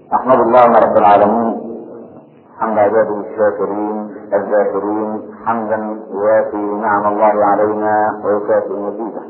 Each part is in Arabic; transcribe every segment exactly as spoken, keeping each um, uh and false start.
احمد الله رب العالمين حمد عباده الشاكرين الذاكرين حمدا يوافي نعم الله علينا ويكافئ مزيده،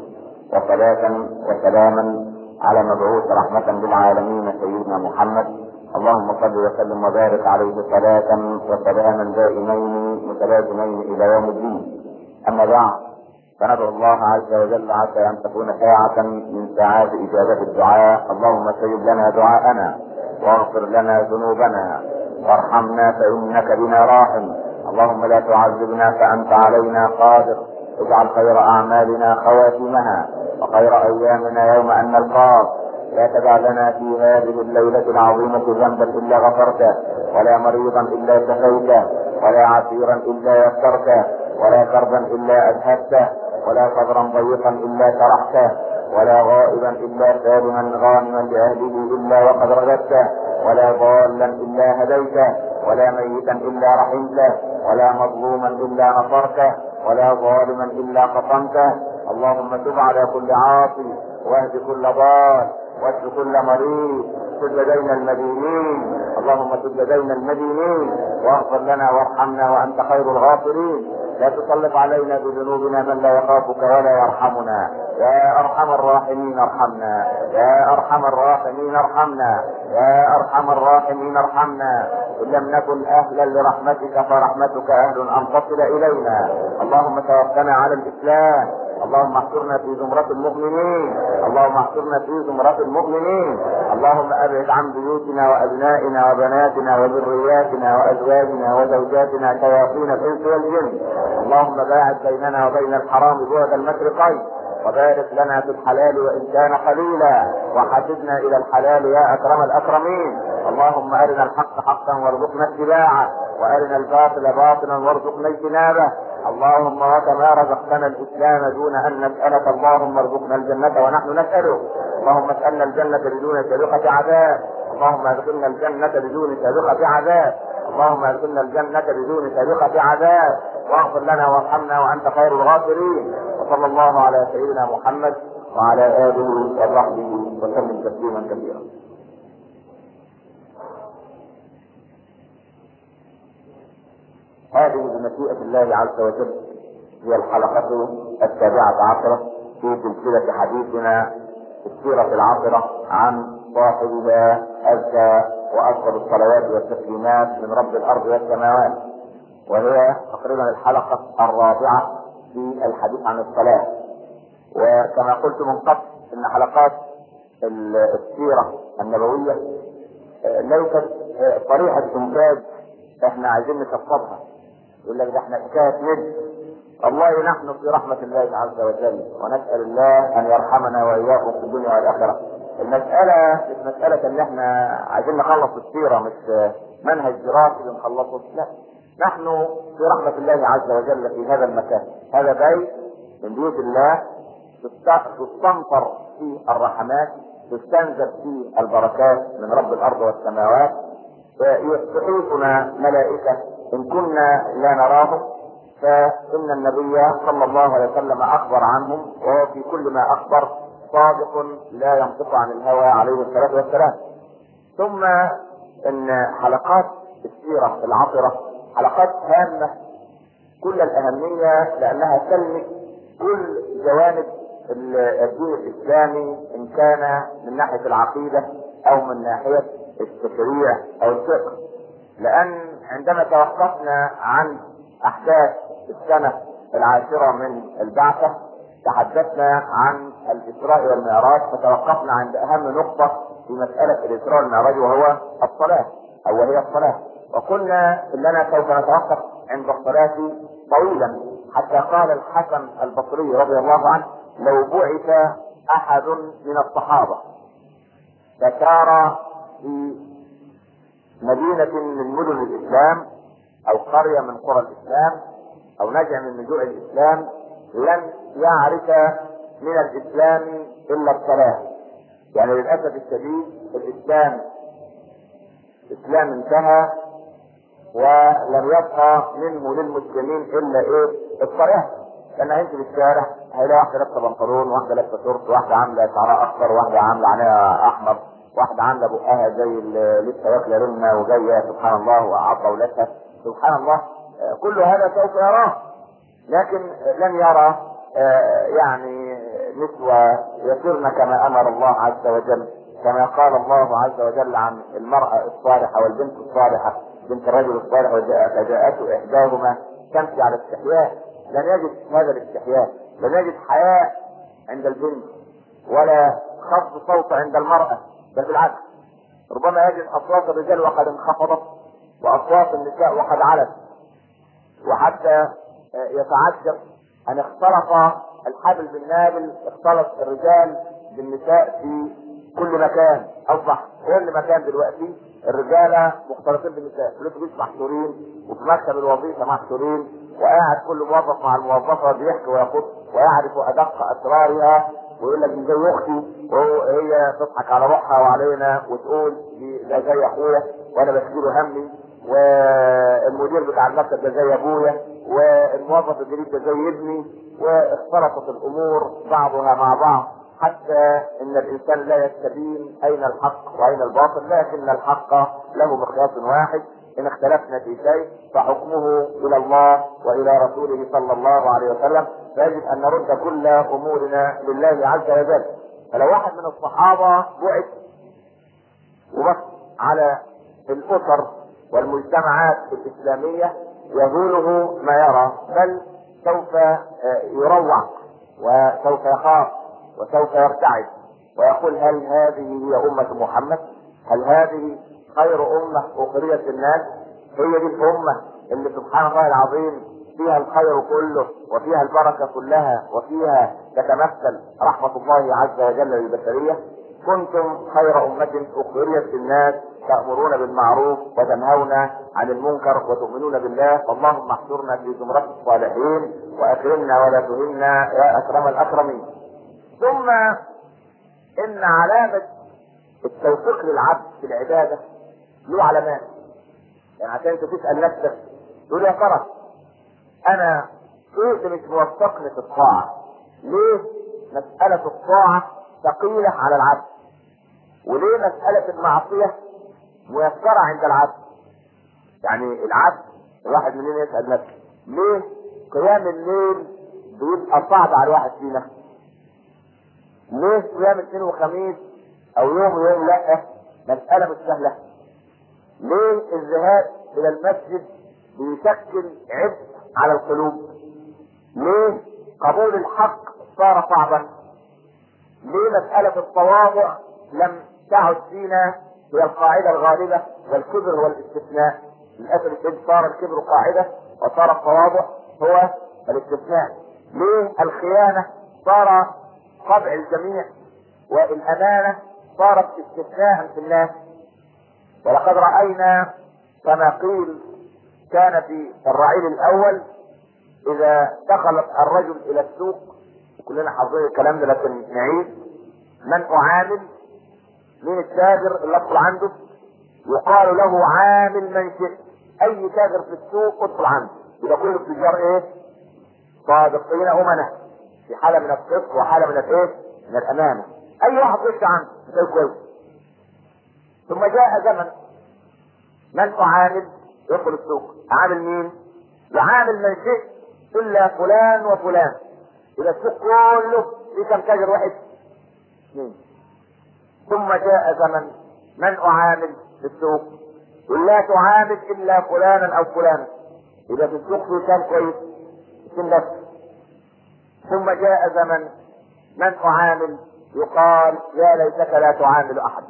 وصلاة وسلاما على مبعوث رحمة للعالمين سيدنا محمد. اللهم صل وسلم وبارك عليه صلاة وسلاما دائمين متلازمين الى يوم الدين. اما بعد، فندعو الله عز وجل عسى ان تكون ساعة من ساعات اجابة الدعاء. اللهم استجب لنا دعاءنا واغفر لنا ذنوبنا وارحمنا فانك بنا راحم. اللهم لا تعذبنا فانت علينا قادر. اجعل خير اعمالنا خواتمها وخير ايامنا يوم ان نلقاك. لا تدع لنا في هذه الليلة العظيمة ذنبا الا غفرته، ولا مريضا الا شفيته، ولا عسيرا الا يسرته، ولا كربا الا اذهبته، ولا صدرا ضيقا الا شرحته، ولا غائبا الا سالما غانما لاهله الا وقد رددته، ولا ضالا الا هديته، ولا ميتا الا رحمته، ولا مظلوما الا نصرته، ولا ظالما الا قصمته. اللهم تب على كل عاصي، واهد كل ضال، واشف كل مريض، سد دين المدينين. اللهم سد دين المدينين واغفر لنا وارحمنا وانت خير الغافرين. لا تسلط علينا بذنوبنا من لا يخافك ولا يرحمنا. يا ارحم الراحمين ارحمنا، يا ارحم الراحمين ارحمنا، يا ارحم الراحمين ارحمنا. ان لم نكن اهلا لرحمتك فرحمتك اهل ان تصل الينا. اللهم توفنا على الاسلام. اللهم احشرنا في زمرة المؤمنين. اللهم احشرنا في زمرة المؤمنين. اللهم ابعد عن بيوتنا وابنائنا وبناتنا وذرياتنا وازواجنا وزوجاتنا شياطين الانس والجن. اللهم باعد بيننا وبين الحرام بعد المشرقين، وبارك لنا في الحلال وان كان قليلا، وحسبنا الى الحلال يا اكرم الاكرمين. اللهم ارنا الحق حقا وارزقنا اتباعه، وارنا الباطل باطلا وارزقنا اجتنابه. اللهم وكما رزقتنا الاسلام دون ان نسالك، اللهم ارزقنا الجنه ونحن نسالك. اللهم اسالنا الجنه بدون سابقه عذاب. اللهم ادخلنا الجنه بدون سابقه عذاب. اللهم ادخلنا الجنه بدون سابقه عذاب، واغفر لنا وارحمنا وانت خير الغافرين. وصلى الله على سيدنا محمد وعلى اله وصحبه وسلم تسليما كثيرا. هذه بمشيئة الله عز وجل هي الحلقة السابعة عشرة في سلسلة حديثنا السيرة العاطرة عن صاحبها أزكى وأفضل الصلوات والتسليمات من رب الأرض والسماوات، وهي تقريبا الحلقة الرابعة في الحديث عن الصلاة. وكما قلت من قبل إن حلقات السيرة النبوية ليست طريقة إنتاج احنا عايزين نشطبها. يقول لك ده احنا حكايه نجم. والله نحن في رحمه الله عز وجل، ونسال الله ان يرحمنا واياكم في الدنيا والاخره. المساله مش مساله ان احنا عايزين نخلص السيره، مش منهج دراسي بنخلصه، لا، نحن في رحمه الله عز وجل في هذا المكان. هذا بيت من بيوت الله تستنطر فيه الرحمات، تستنزل فيه البركات من رب الارض والسماوات، ويحيطنا ملائكة إن كنا لا نراهم. فإن النبي صلى الله عليه وسلم أخبر عنهم، وهو في كل ما أخبر صادق لا ينطق عن الهوى عليه الصلاة والسلام. ثم إن حلقات السيرة العطرة حلقات هامة كل الأهمية، لأنها تلمس كل جوانب الدين الإسلامي، إن كان من ناحية العقيدة أو من ناحية التشريع او الفقه. لان عندما توقفنا عن احداث السنة العاشرة من البعثة تحدثنا عن الاسراء والمعراج، فتوقفنا عند اهم نقطة في مسألة الاسراء والمعراج وهو الصلاة، او وهي الصلاة. وقلنا اننا سوف نتوقف عند الصلاة طويلا، حتى قال الحسن البصري رضي الله عنه: لو بعث احد من الصحابة فسار في مدينة من مدن الإسلام أو قرية من قرى الإسلام أو نجع من نجوع الإسلام، لن يعرف من الإسلام إلا الصلاة. يعني للأسف الشديد الإسلام إسلام انتهى ولم يبقى منه للمسلمين إلا إيه؟ الصلاة. لأن هيمشي في الشارع هيلاقي واحدة لابسة بنطلون، واحدة لابسة شورت، واحدة عاملة شعرها أصفر، واحدة عاملة عينيها أحمر، واحده عامله بقها زي اللي لسه واكله رمه وجايه سبحان الله وعض اولادها سبحان الله، كل هذا سوف يراه، لكن لن يرى يعني نسوة يسرن كما امر الله عز وجل، كما قال الله عز وجل عن المرأة الصالحة والبنت الصالحة بنت الرجل الصالح فجاءته احداهما تمشي على استحياء. لن يجد هذا الاستحياء، لن يجد حياء عند البنت ولا خفض صوت عند المرأة، بل بالعكس ربما يجد اصوات الرجال وقد انخفضت واصوات النساء وقد علت، وحتى يتعجب ان اختلط الحبل بالنابل، اختلط الرجال بالنساء في كل مكان، اصبح كل مكان دلوقتي الرجاله مختلطين بالنساء، في الاتوبيس محشورين وفي مكتب الوظيفه محشورين، وقاعد كل موظف مع الموظفه بيحكي ويقص ويعرف ادق اسرارها، ويقول لك دي زي اختي، وهي تضحك على روحها وعلينا وتقول ده زي اخويا وانا بشكي له همي، والمدير بتاع المكتب ده زي ابويا، والموظف الجديد ده زي ابني، واختلطت الامور بعضها مع بعض حتى ان الانسان لا يستبين اين الحق واين الباطل، لكن الحق له مقياس واحد، ان اختلفنا في شيء فحكمه الى الله والى رسوله صلى الله عليه وسلم، فيجب ان نرد كل امورنا لله عز وجل. فلو واحد من الصحابه بعث وبص على الاسر والمجتمعات الاسلاميه يذوله ما يرى، بل سوف يروع وسوف يخاف وسوف يرتعد ويقول هل هذه هي امة محمد؟ هل هذه خير امة اخرجت للناس؟ هي دي الامة اللي سبحان الله العظيم فيها الخير كله وفيها البركة كلها وفيها تتمثل رحمة الله عز وجل للبشرية؟ كنتم خير امة اخرجت للناس تأمرون بالمعروف وتنهون عن المنكر وتؤمنون بالله، اللهم احشرنا في زمرة الصالحين واكرمنا ولا تهنا يا اكرم الاكرمين. ثم ان علامة التوفيق للعبد في العبادة له علامات، يعني عشان انت تسأل نفسك تقول يا ترى انا ايه اللي مش موفقني في الطاعة؟ ليه مسألة الطاعة ثقيلة على العبد؟ وليه مسألة المعصية ميسرة عند العبد؟ يعني العبد الواحد مننا يسأل نفسه ليه قيام الليل بيبقى صعب على الواحد فينا؟ ليه صيام اثنين وخميس او يوم ويوم لا مسألة مش سهلة؟ ليه الذهاب الى المسجد بيشكل عبء على القلوب؟ ليه قبول الحق صار صعبا؟ ليه مسألة التواضع لم تعد فينا هي القاعدة الغالبة والكبر والاستثناء؟ للأسف الشديد صار الكبر قاعدة وصار التواضع هو الاستثناء. ليه الخيانة صار طبع الجميع والأمانة صارت استثناء في الناس؟ ولقد رأينا كما قيل كان في الرعيل الأول إذا دخل الرجل إلى السوق، كلنا حافظين الكلام ده لكن نعيد، من أعامل من التاجر اللي ادخل عنده؟ يقال له عامل من شئت، أي تاجر في السوق ادخل عنده، يبقى كل التجار إيه؟ صادقين أمنة، في حالة من الصدق وحالة من الإيه؟ من الأمانة. أي واحد يخش عنده ده كويس. ثم جاء زمن من أعامل يدخل السوق، أعامل مين؟ يعامل من شئت إلا فلان وفلان، إلى السوق كله في كم تاجر واحد؟ اثنين. ثم جاء زمن من أعامل في السوق ولا تعامل إلا فلانا أو فلانا، إذا في السوق في كم كويس؟ اثنين بس. ثم جاء زمن من أعامل يقال يا ليتك لا تعامل أحد.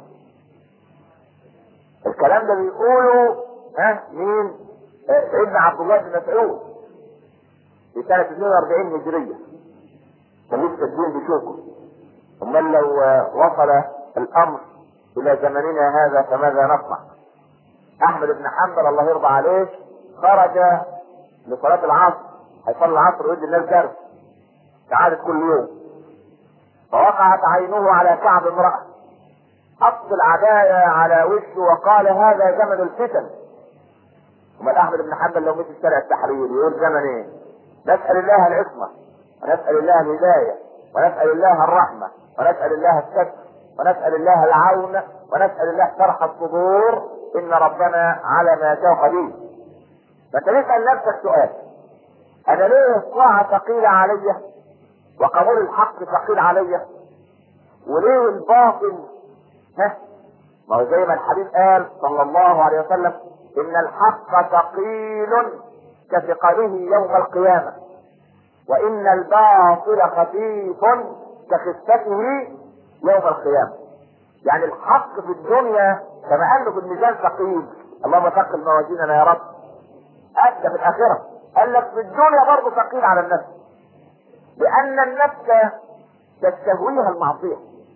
الكلام ده بيقوله ها مين؟ ابن عبد الله بن مسعود في سنة اثنين واربعين هجرية، ولسه الدين بيشوفه. امال لو وصل الامر الى زمننا هذا فماذا نصنع؟ احمد بن حنبل الله يرضى عليه خرج لصلاة العصر، هيصلي العصر ويدي الناس درس كعادة كل يوم، فوقعت عينه على كعب امرأة، حط العباية على وشه وقال هذا زمن الفتن. امال احمد بن حنبل لو مشي شارع التحرير يقول زمن ايه؟ نسأل الله العصمة ونسأل الله الهداية ونسأل الله الرحمة ونسأل الله الستر ونسأل الله العون ونسأل الله شرح الصدور، ان ربنا على ما شاء قدير. فانت تسأل نفسك سؤال: انا ليه الطاعة ثقيلة علي وقبول الحق ثقيل علي؟ وليه الباطل ها؟ ما هو زي ما الحبيب قال صلى الله عليه وسلم: ان الحق ثقيل كثقله يوم القيامة، وان الباطل خفيف كخفته يوم القيامة. يعني الحق في الدنيا كما قال له في الميزان ثقيل، اللهم ثقل موازيننا يا رب، أدى في الآخرة. قال لك في الدنيا برضه ثقيل على النفس، لأن النفس تستهويها المعصية.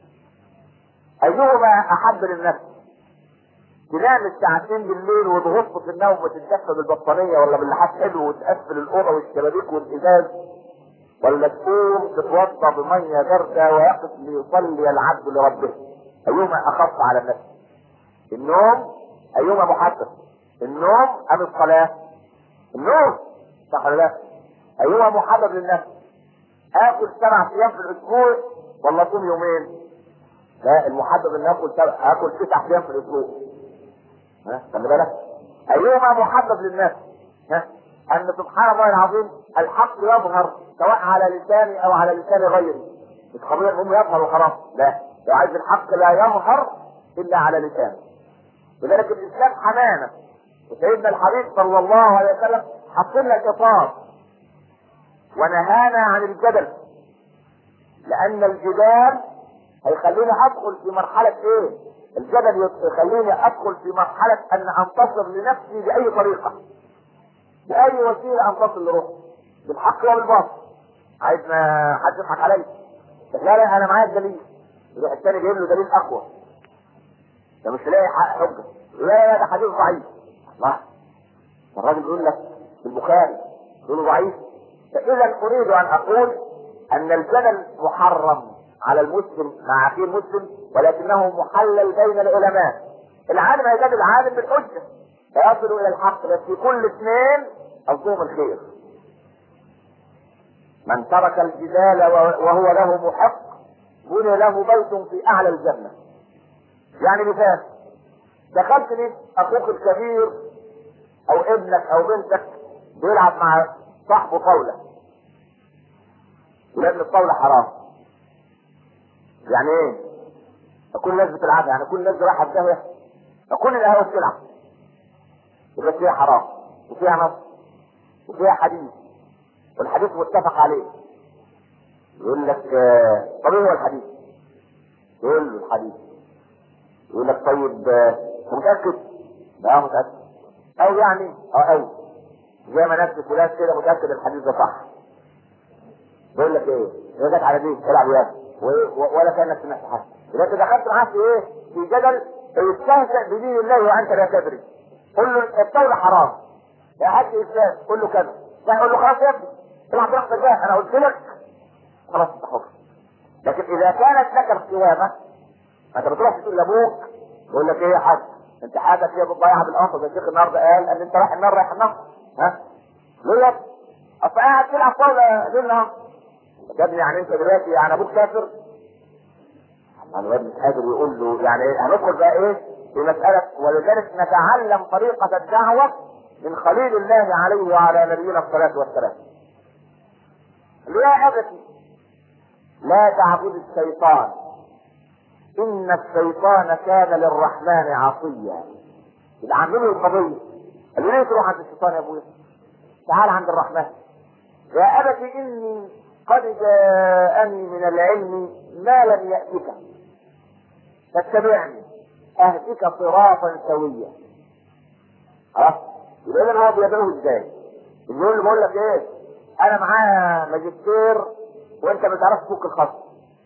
أيهما أحب للنفس؟ تنام الساعتين بالليل وتغص في النوم وتتدفى بالبطانية ولا باللحاف حلو وتقفل الأوضة والشبابيك والإزاز، ولا تقوم تتوضا بمية باردة ويقف ليصلي العبد لربه؟ أيهما أخف على النفس؟ النوم. أيهما محبب؟ النوم أم الصلاة؟ النوم، صح ولا لا؟ أيهما محبب للنفس؟ آكل سبع أيام في الأسبوع ولا أصوم يومين؟ لا، المحبب إن آكل سبع آكل تسع أيام في الأسبوع. ها، خلي بالك. أيهما محبب للنفس؟ ها؟ أن سبحان الله العظيم الحق يظهر سواء على لساني أو على لسان غيري. مش قضية المهم يظهر وخلاص، لا، لو عايز الحق لا يظهر إلا على لسانه. لذلك الإسلام حمانا، وسيدنا الحبيب صلى الله عليه وسلم حط لنا الإطار ونهانا عن الجدل، لأن الجدال هيخليني أدخل في مرحلة إيه؟ الجدل يخليني أدخل في مرحلة أن أنتصر لنفسي بأي طريقة، بأي وسيلة أنتصر لروحي، بالحق وبالباطل. عايزنا حد يضحك عليا، لا لا أنا معايا الدليل، يروح الثاني جايب له دليل أقوى، ده مش لاقي حق حجة، لا لا ده حديث ضعيف. الله، الراجل بيقول لك في البخاري يقول ضعيف. فإذا أريد أن أقول أن الجدل محرم على المسلم مع أخيه المسلم، ولكنه محلل بين العلماء. العالم هيجادل العالم بالحجة فيصل إلى الحق، بس في كل اثنين قصدهم الخير. من ترك الجدال وهو له محق بني له بيت في أعلى الجنة. يعني مثال، دخلت لي أخوك الكبير أو ابنك أو بنتك بيلعب مع صاحبه طاولة، ولأن الطاولة حرام. يعني ايه؟ كل الناس بتلعبها، يعني كل الناس رايحة الدهية، كل القهوة بتلعب، يبقى فيها حرام وفيها نص وفيها حديث، والحديث متفق عليه. يقول لك آه طب ايه هو الحديث؟ يقول له الحديث، يقول لك طيب آه متأكد؟ لا متأكد، او يعني اه او زي ما نفس فلان كده متأكد الحديث ده صح. بيقول لك ايه؟ هي جت على دي العب يا ولا كانك سمعت حاجه. اذا انت دخلت معاه في ايه؟ في جدل يستهزأ بدين الله وانت لا تدري. قل له الطاوله حرام يا حاج اسلام، قل له كذا، لا قل له خلاص يا ابني العب براحتك بقى، انا قلت لك خلاص انت حر. لكن اذا كانت لك القوامه انت بتروح تقول لابوك يقول لك ايه يا حاج انت حاجه فيها بتضيعها بالانفس، يا شيخ النهارده قال ان انت رايح النار رايح النار، ها؟ ليه يا ابني؟ اصل قاعد تلعب طاوله ليل نهار يا ابني، يعني انت دلوقتي يعني ابوك كافر؟ الواد مش قادر يقول له يعني هندخل بقى ايه في مسألة. ولذلك نتعلم طريقة الدعوة من خليل الله عليه وعلى نبينا الصلاة والسلام. يا أبتي لا تعبد الشيطان إن الشيطان كان للرحمن عصيا. يبقى عاملين القضية، قال ليه تروح عند الشيطان يا ابويا؟ تعال عند الرحمن. يا أبتي إني قد جاءني من العلم ما لم يأتك فاتبعني اهدك صراطا سويا. خلاص، يبقى هو بيدعوه ازاي؟ يقول له بقول لك ايه، انا معايا ماجستير وانت ما تعرفش تفك الخط،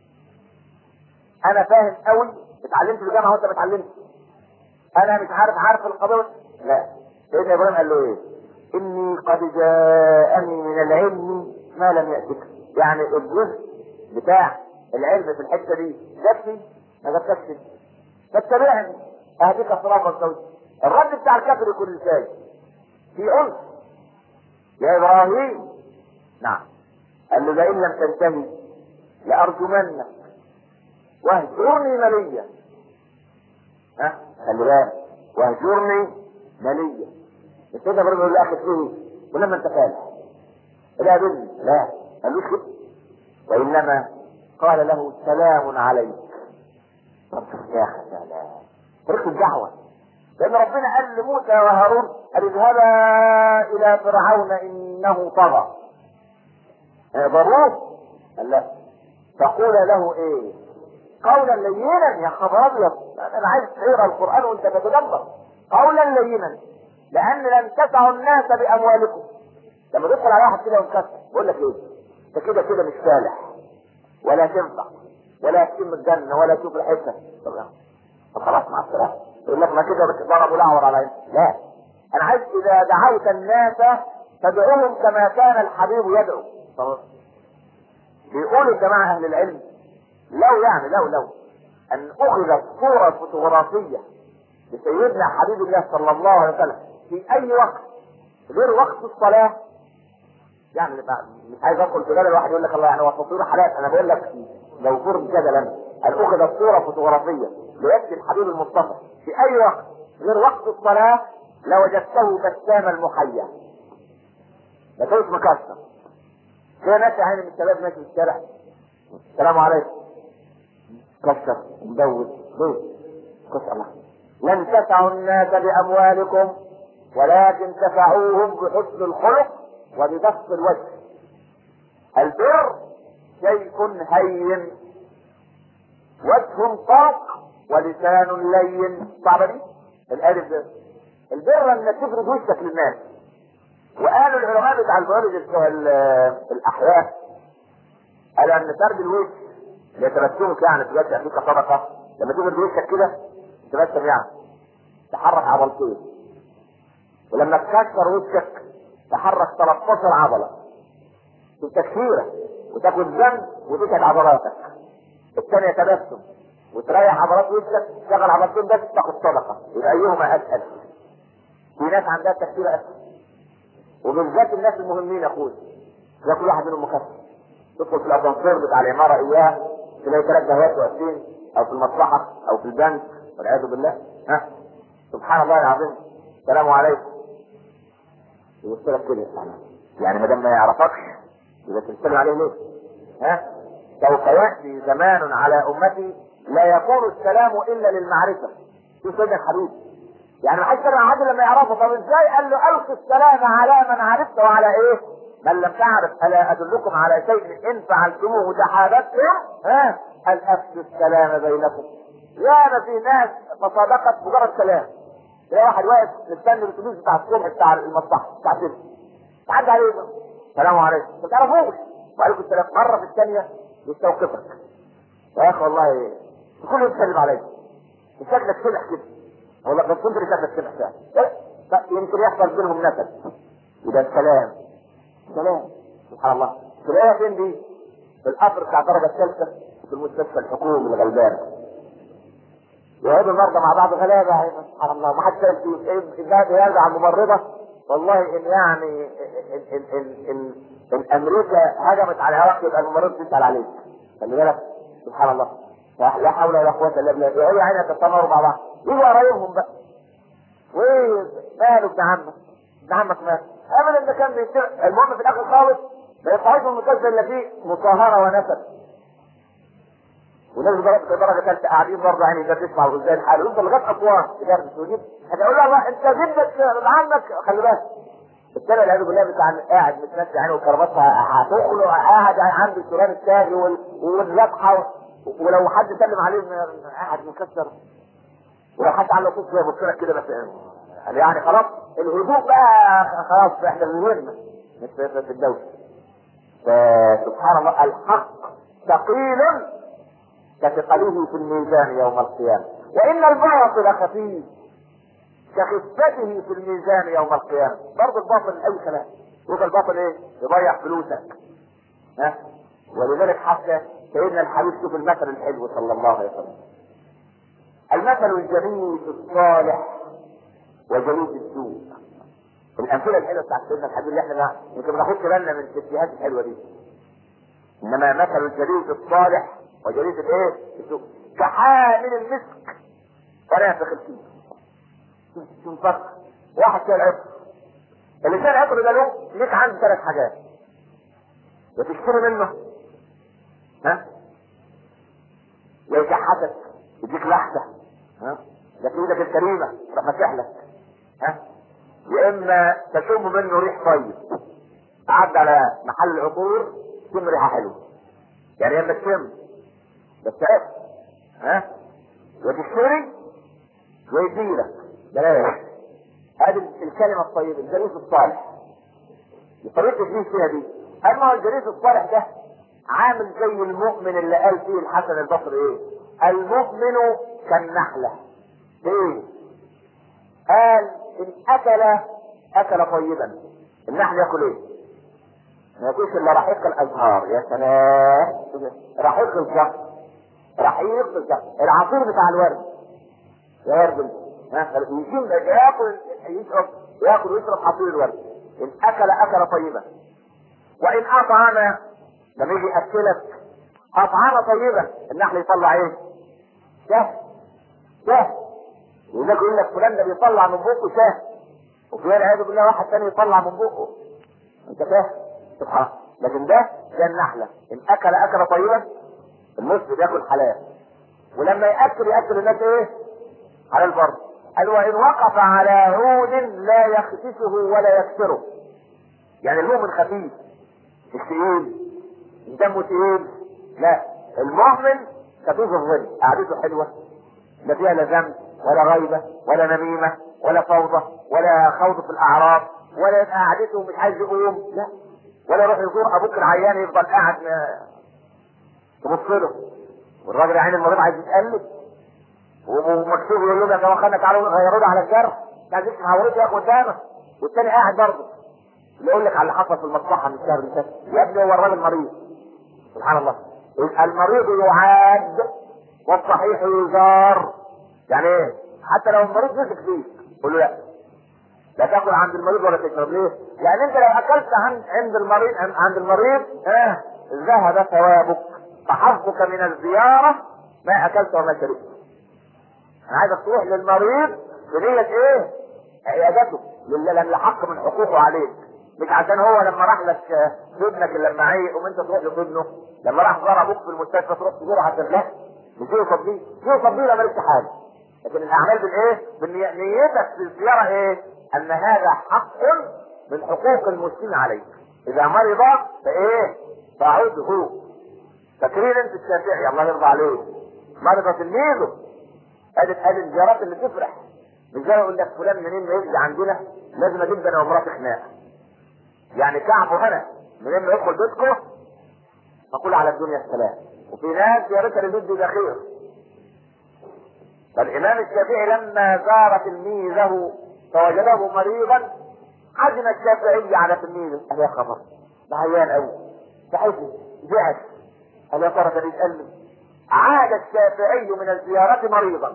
انا فاهم قوي، اتعلمت في الجامعه وانت ما اتعلمتش، انا مش عارف عارف القضيه. لا، سيدنا ابراهيم قال له ايه؟ اني قد جاءني من العلم ما لم يأتك. يعني الجزء بتاع العلم في الحته دي جاتني ما جاتكش، فاتبعني اهديك صراطا سويا. الرد بتاع الكافر يكون ازاي؟ في عنف. يا ابراهيم، نعم، قال له لئن لم تنتهي لارجمنك واهجرني مليا. ها خلي بالك، واهجرني مليا. السيدنا ابراهيم يقول له اخي فيه ولما انت فالح لا بني لا قالوش كده، وانما قال له سلام عليك. طب يا اخي سلام طريقة الدعوة، لان ربنا قال لموسى وهارون قال اذهبا الى فرعون انه طغى ضروه قال لا فقول له ايه قولا لينا. يا خبر ابيض، انا عايز تقرا القران وانت تتدبر. قولا لينا لان لن تسعوا الناس باموالكم. لما تدخل على واحد كده ومكسر بقول لك ايه انت كده كده مش فالح ولا تنفع ولا تتم الجنه ولا تشوف الحته. طب خلاص مع السلامه. يقول لك ما كده ضربوا الاعور على لا، انا عايز اذا دعوت الناس فادعوهم كما كان الحبيب يدعو. طب بيقولوا الجماعه اهل العلم لو يعني لو لو ان اخذت صوره فوتوغرافيه لسيدنا حبيب الله صلى الله عليه وسلم في اي وقت غير وقت الصلاه، يعني مش عايز ادخل في بالي الواحد يقول لك الله يعني هو تصوير حالات. انا بقول لك لو فرض جدلا ان اخذت صوره فوتوغرافيه ليبكي الحبيب المصطفى في اي وقت غير وقت الصلاه لوجدته بسام المحيا، ما كانش مكسر. في ناس يعني من الشباب ماشي في الشارع السلام عليكم كسر مدوز ليه؟ كسر الله. لن تسعوا الناس باموالكم ولكن تسعوهم بحسن الخلق وببسط الوجه. البر شيء هين وجه طرق ولسان لين. صعبه دي الالف ده. البر انك تفرد وشك للناس. وقالوا العلماء بتاع الموارد بتوع الاحياء قالوا ان فرد الوش ليتبسمك يعني تبسم فيك صدقه. لما تفرد وشك كده تبسم يعني تحرك عضلتين، ولما تكسر وشك تحرك ثلاثة عشر عضله في التكسيره وتاخد ذنب وتسعد عضلاتك. الثانيه تبسم وتريح عضلات وشك تشغل عضلتين بس تاخد صدقه. يبقى ايهما اسهل؟ في ناس عندها التكسيره اسهل، وبالذات الناس المهمين يا اخويا ده كل واحد منهم مكسر. تدخل في الاسانسير بتاع العماره اياه تلاقي ثلاث بهوات واقفين او في المصلحه او في البنك والعياذ بالله. ها سبحان الله العظيم السلام عليكم يبص لك كده يعني ما دام ما يعرفكش يبقى تسلم عليه ليه؟ ها سوف ياتي زمان على امتي لا يكون السلام الا للمعرفه. شوف سيدنا الحبيب يعني ما حدش يسلم على حد لما يعرفه. طب ازاي؟ قال له القي السلام على من عرفت وعلى ايه؟ من لم تعرف. الا ادلكم على شيء ان فعلتموه تحاببتم ها ان افشوا السلام بينكم. يا ما في ناس تصادقت مجرد كلام. تلاقي واحد واقف مستني الاتوبيس بتاع الصبح بتاع المصلحه بتاع السجن تعدي عليه السلام عليكم ما تعرفوش وعليكم السلام. مره في الثانيه يستوقفك يا اخي والله كله يتكلم عليك شكلك سمح كده والله بس انت اللي شكلك سمح فعلا يمكن يحصل بينهم نكد. يبقى السلام سلام سبحان الله. تلاقيها فين دي؟ في القطر بتاع الدرجه الثالثه في المستشفى الحكومي الغلبان يقعدوا المرضى مع بعض غلابه سبحان الله ما حدش يذهب يرجع الممرضه. والله ان يعني ان ان ان, إن, إن امريكا هجمت على العراق يبقى الممرضه تسال عليك. خلي بالك سبحان الله لا حول ولا قوه الا بالله. يقعدوا عينك يتطمروا مع بعض يجوا قرايبهم بقى وايه ماله ابن عمك ابن عمك مات ابدا ده كان بيشتغل. المهم في الاخر خالص ما يطلعوش من المستشفى الا فيه مصاهره ونسب وناس درجة درجة ثالثة قاعدين برضه يعني ده تسمع ازاي الحال يفضل لغاية اسوان يدرس ويجيب هتقول له انت جدك عنك خلي بالك. الثاني العياذ بالله بتاع قاعد متنسي عينه وكرامتها هتخلق قاعد عنده السوران التاجي والذبحه ولو حد سلم عليه قاعد مكسر ولو حد عمل صوت يبص لك كده بس يعني خلاص الهدوء بقى خلاص احنا بنهمنا مش في الدوله. فسبحان الله الحق ثقيل كثقله في الميزان يوم القيامة وإن الباطل خفيف كخفته في الميزان يوم القيامة. برضه الباطل أي كلام يبقى الباطل إيه؟ يضيع فلوسك ها. ولذلك حتى سيدنا الحبيب شوف المثل الحلو صلى الله عليه وسلم المثل الجميل الصالح وجليد السوء. الأمثلة الحلوة بتاعت سيدنا الحبيب اللي احنا يمكن ما ناخدش بالنا من التشبيهات الحلوة دي. إنما مثل الجليد الصالح وجريد الايه؟ السوء. كحامل المسك ونافخ الفيل. شوف فرق واحد شايل عطر، اللي شايل عطر ده له ليك عنده ثلاث حاجات، يا تشتري منه ها، يا يجحدك يديك لحظه ها، ده في ايدك الكريمه راح مسح لك ها، يا اما تشم منه ريح طيب، تعدي على محل العطور تشم ريحه حلوه، يعني يا اما تشم بس عيب ها، يا تشتري يا يديلك بلاش. هذه الكلمه الطيبه الجليس الصالح طريقه الدين فيها دي. اما الجليس الصالح ده عامل زي المؤمن اللي قال فيه الحسن البصري ايه؟ المؤمن كالنحله. ايه؟ قال ان اكل اكل طيبا. النحل ياكل ايه؟ ما ياكلش الا رحيق الازهار. يا سلام، رحيق الزهر، رحيق الزهر، العصير بتاع الورد يا ورد ها، يجيب ياكل يشرب ياكل ويشرب عصير الورد. ان اكل اكل طيبا وان اطعم، لما يجي ياكلك اطعام طيبه، النحل يطلع ايه؟ شهد. شهد يقول لك فلان ده بيطلع من بقه شهد، وفي والعياذ بالله واحد ثاني يطلع من بقه. انت فاهم؟ سبحان الله. لكن ده ده النحله، ان اكل اكل طيبا، المسلم ياكل حلال، ولما ياكل ياكل الناس ايه؟ حلال برضه. قال وان وقف على عود لا يخدشه ولا يكسره. يعني المؤمن خفيف مش تقيل، مش دمه تقيل، لا، المؤمن خفيف الظل، قعدته حلوه، لا فيها لا ذنب ولا غيبه ولا نميمه ولا فوضى ولا خوض في الاعراض، ولا يبقى قعدته مش عايز يقوم، لا، ولا يروح يزور ابوك العيان يفضل قاعد تبص له، والراجل عين المريض عايز يتقلب ومكتوب يقول لهم يا جماعه خلينا تعالوا غيروا على الجرح، ما عايزش معورته يا اخو قدامك، والتاني قاعد برضه يقول لك على اللي حصل في المصلحه من الشهر اللي فات. يا ابني هو الراجل مريض، سبحان الله. المريض يعاد والصحيح يزار. يعني ايه؟ حتى لو المريض مسك فيك قول له لا، لا تاكل عند المريض ولا تشرب. ليه؟ لان انت لو اكلت عند عند المريض عند المريض اه ذهب ثوابك، فحظك من الزياره ما اكلت وما شربت. انا عايزك تروح للمريض بنية ايه؟ عيادته لله، لان حق من حقوقه عليك، مش عشان هو لما راح لك ابنك لما عيق وانت تروح لابنه، لما راح زار ابوك في المستشفى تروح تزوره عشان لا، مش يوصف بيه، يوصف بيه لما لكش حاجه. لكن الاعمال بالايه؟ بنيتك في الزياره ايه؟ ان هذا حق من حقوق المسلم عليك. اذا مرض فايه؟ فعوده. فاكرين انت الشافعي الله يرضى عليه مرض تلميذه، ادي ادي الزيارات اللي تفرح، مش زي يقول لك فلان منين ما يجي عندنا لازم اجيب انا ومراتي خناقه. يعني كعبه هنا منين ما يدخل بيتكم فقول على الدنيا السلام. وفي ناس زيارتها للبيت ده خير. فالامام الشافعي لما زار تلميذه فوجده مريضا عزم الشافعي على تلميذه. قال يا خبر ده عيان قوي، ده حزن زعل، قال يا ترى ده بيتألم. عاد الشافعي من الزيارة مريضا.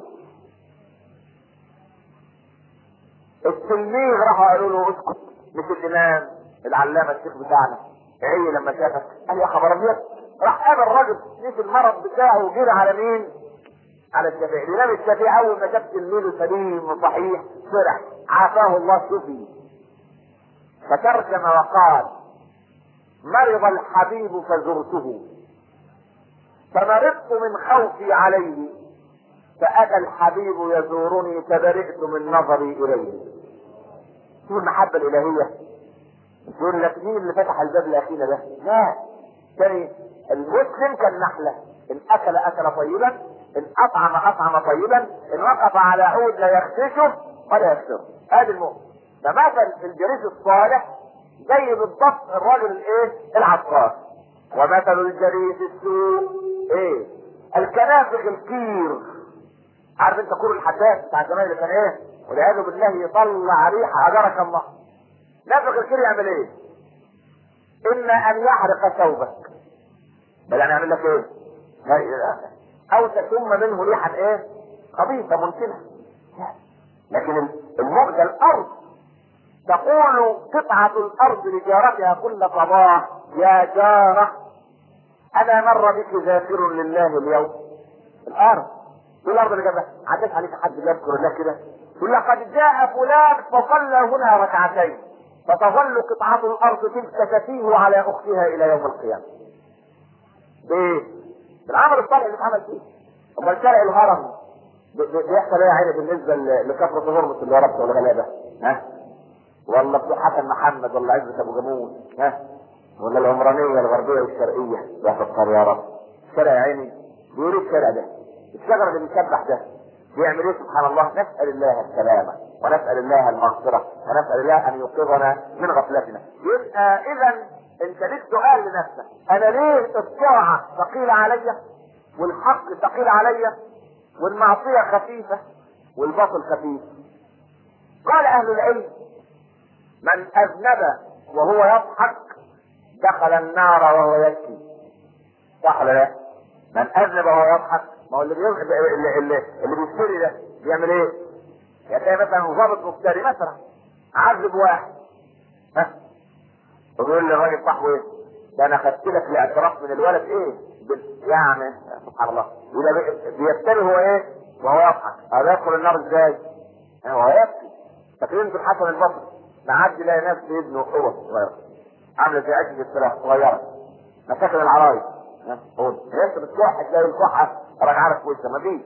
التلميذ راحوا قالوا له اسكت، مش الامام العلامه الشيخ بتاعنا عي لما شافك. قال يا خبر ابيض، راح قابل الراجل نسي المرض بتاعه وجري على مين؟ على الشافعي. الامام الشافعي اول ما شاف تلميذه سليم وصحيح فرح، عافاه الله شفي، فترجم وقال مرض الحبيب فزرته فمرضت من خوفي عليه فأتى الحبيب يزورني فبرئت من نظري إليه. شوف المحبة الإلهية. يقول لك مين اللي فتح الباب لأخينا ده؟ لا، ثاني المسلم كالنحلة، إن أكل أكل طيبا، إن أطعم أطعم طيبا، إن وقف على عود لا يخدشه ولا يكسره. هذا المؤمن. فمثل الجليس الصالح زي بالضبط الراجل الايه؟ العطار. ومثل الجليس السوء ايه؟ الكنافخ الكير. عارف انت كور الحداد بتاع زمان اللي كان ايه؟ والعياذ بالله يطلع ريحه اجرك الله. نافخ الكير يعمل ايه؟ اما ان يحرق ثوبك، بل يعني يعمل لك ايه؟ او تشم منه ريحا ايه؟ خبيثه منتنه. لكن المؤذى الارض تقول قطعة الارض لجارتها كل صباح يا جارة انا مر بك ذاكر لله اليوم. الارض. ايه الارض اللي جنبها؟ عدت عليك حد يذكر الله كده يقول لقد جاء فلان فصلى هنا ركعتين فتظل قطعة الارض تلك تتيه على اختها الى يوم القيامة. بايه؟ بالعمل الصالح اللي اتعمل فيه. امال شارع الهرم بيحصل ايه يا عيني بالنسبة لكفرة هرمس اللي وربته والغلابة؟ ها؟ ولا بتوع حسن محمد ولا عزة ابو جاموس؟ ها؟ ولا العمرانية الغربية والشرقية؟ يا فكر يا رب. الشارع يا عيني بيقول الشارع ده الشجر اللي بيسبح ده بيعمل ايه؟ سبحان الله. نسأل الله السلامة ونسأل الله المغفرة ونسأل الله ان يوقظنا من غفلتنا. يبقى اذا انت ليك سؤال لنفسك، انا ليه الطاعة ثقيلة عليا والحق ثقيل عليا والمعصية خفيفة والباطل خفيف؟ قال اهل العلم من اذنب وهو يضحك دخل النار وهو يبكي. صح ولا لا؟ من اذنب وهو يضحك، ما هو اللي بيضحك اللي, اللي, اللي بيشتري ده بيعمل ايه؟ يعني مثلا ضابط مفتري مثلا عذب واحد، ها؟ ويقول للراجل صاحبه ايه؟ ده انا خدت لك الاعتراف من الولد ايه؟ يعني سبحان الله. يبقى بيفتري هو ايه؟ وهو يضحك. هذا يدخل النار ازاي؟ هو يبكي. فاكرين في الحسن البصري معدي يلاقي ناس بيبنوا قوة صغيرة عاملة زي عشة الفراخ صغيرة مساكن العرايس، ها؟ قول انت بتكح تلاقي الكحة راجعة لك في وشها ما فيش.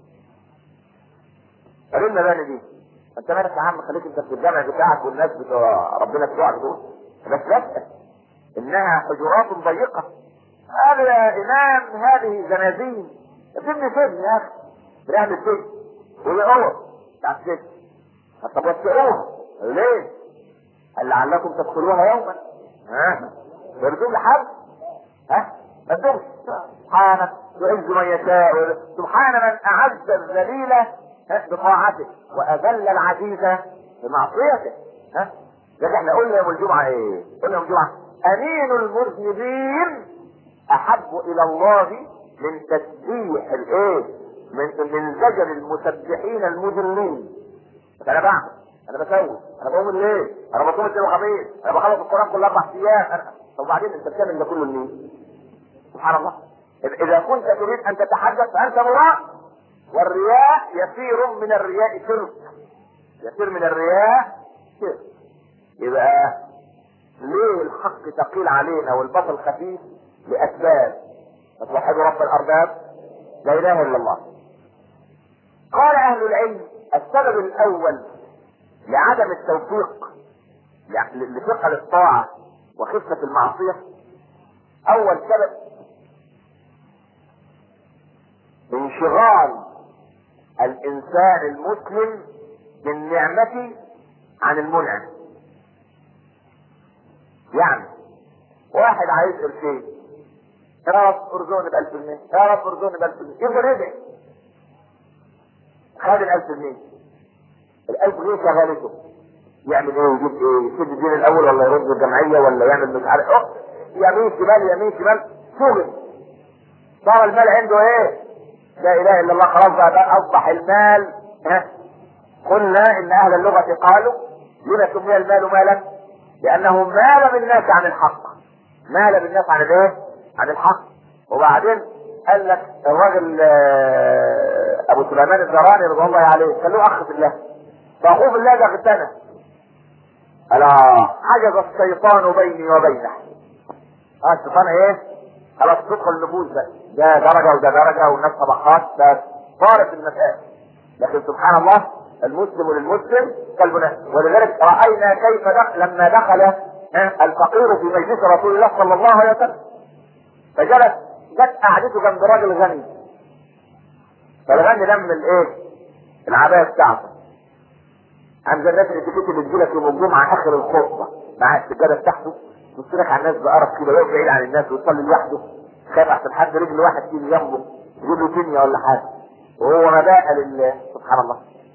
قالوا بالي دي انت مالك يا عم؟ خليك انت في الجامع بتاعك والناس بتوع ربنا بتوعك دول. بس لا، انها حجرات ضيقة. هذا يا امام هذه زنازين. سيبني سيبني يا اخي بنعمل سجن ويقعد بتاع السجن. طب وسعوها ليه؟ قال لعلكم تدخلوها يوما. ها؟ يرجون لحد؟ ها؟ ما تدومش. سبحانك يعز من يشاء. سبحان من اعز الذليل بطاعته واذل العزيز بمعصيته. ها؟ لكن احنا قلنا يوم الجمعة ايه؟ قلنا يوم الجمعة امين المذنبين احب الى الله من تسبيح الايه؟ من من زجر المسبحين المذلين. انا بعمل، انا بسوي، انا بقوم الليل، انا بصوم الاثنين والخميس، انا بخلص القران كل اربع ايام. انا طب وبعدين انت بتعمل ده كله لمين؟ سبحان الله. اذا كنت تريد ان تتحدث فانت مراء، والرياء يسير من الرياء شرك، يسير من الرياء شرك. يبقى ليه الحق ثقيل علينا والباطل خفيف؟ لاسباب. فتوحدوا رب الارباب لا اله الا الله. قال اهل العلم السبب الاول لعدم التوفيق لثقل الطاعة وخفة المعصية، اول سبب انشغال الانسان المسلم بالنعمة عن المنعم. يعني واحد عايز قرشين، يا رب ارزقني بألف جنيه، يا رب ارزقني بألف جنيه، يفضل يدعي. خد الألف جنيه، الألف جنيه شغالته يعمل ايه؟ يجيب ايه؟ يسد الدين الاول ولا يرد الجمعية ولا يعمل مش عارف اه يمين شمال يمين شمال شغل. صار المال عنده ايه؟ لا اله الا الله. خلاص بقى اصبح المال. ها؟ قلنا ان اهل اللغة قالوا لما سمي المال مالا؟ لانه مال بالناس عن الحق. مال بالناس عن الايه؟ عن الحق. وبعدين قال لك الراجل ابو سليمان الزراني رضي الله عليه كان له اخ في الله، فاخوه في الله ده اغتنى. الا حجز الشيطان بيني وبينه. اه الشيطان ايه؟ خلاص تدخل النفوس بقى، ده درجة وده درجة والناس طبقات، فصارت المسائل. لكن سبحان الله المسلم للمسلم كالبناء. ولذلك رأينا كيف دخل لما دخل الفقير في مجلس رسول الله صلى الله عليه وسلم فجلس، جت قعدته جنب راجل غني، فالغني ده من الايه؟ العباية بتاعته. عن الناس اللي تيجي اللي تجيلك يوم الجمعة اخر الخطبة مع السجادة بتاعته يصرخ على الناس بقرف كده، يقف بعيد عن الناس ويصلي لوحده، خايف احسن حد رجل واحد تيجي جنبه يجيب له تنية ولا حاجة، وهو مباء لله سبحان الله.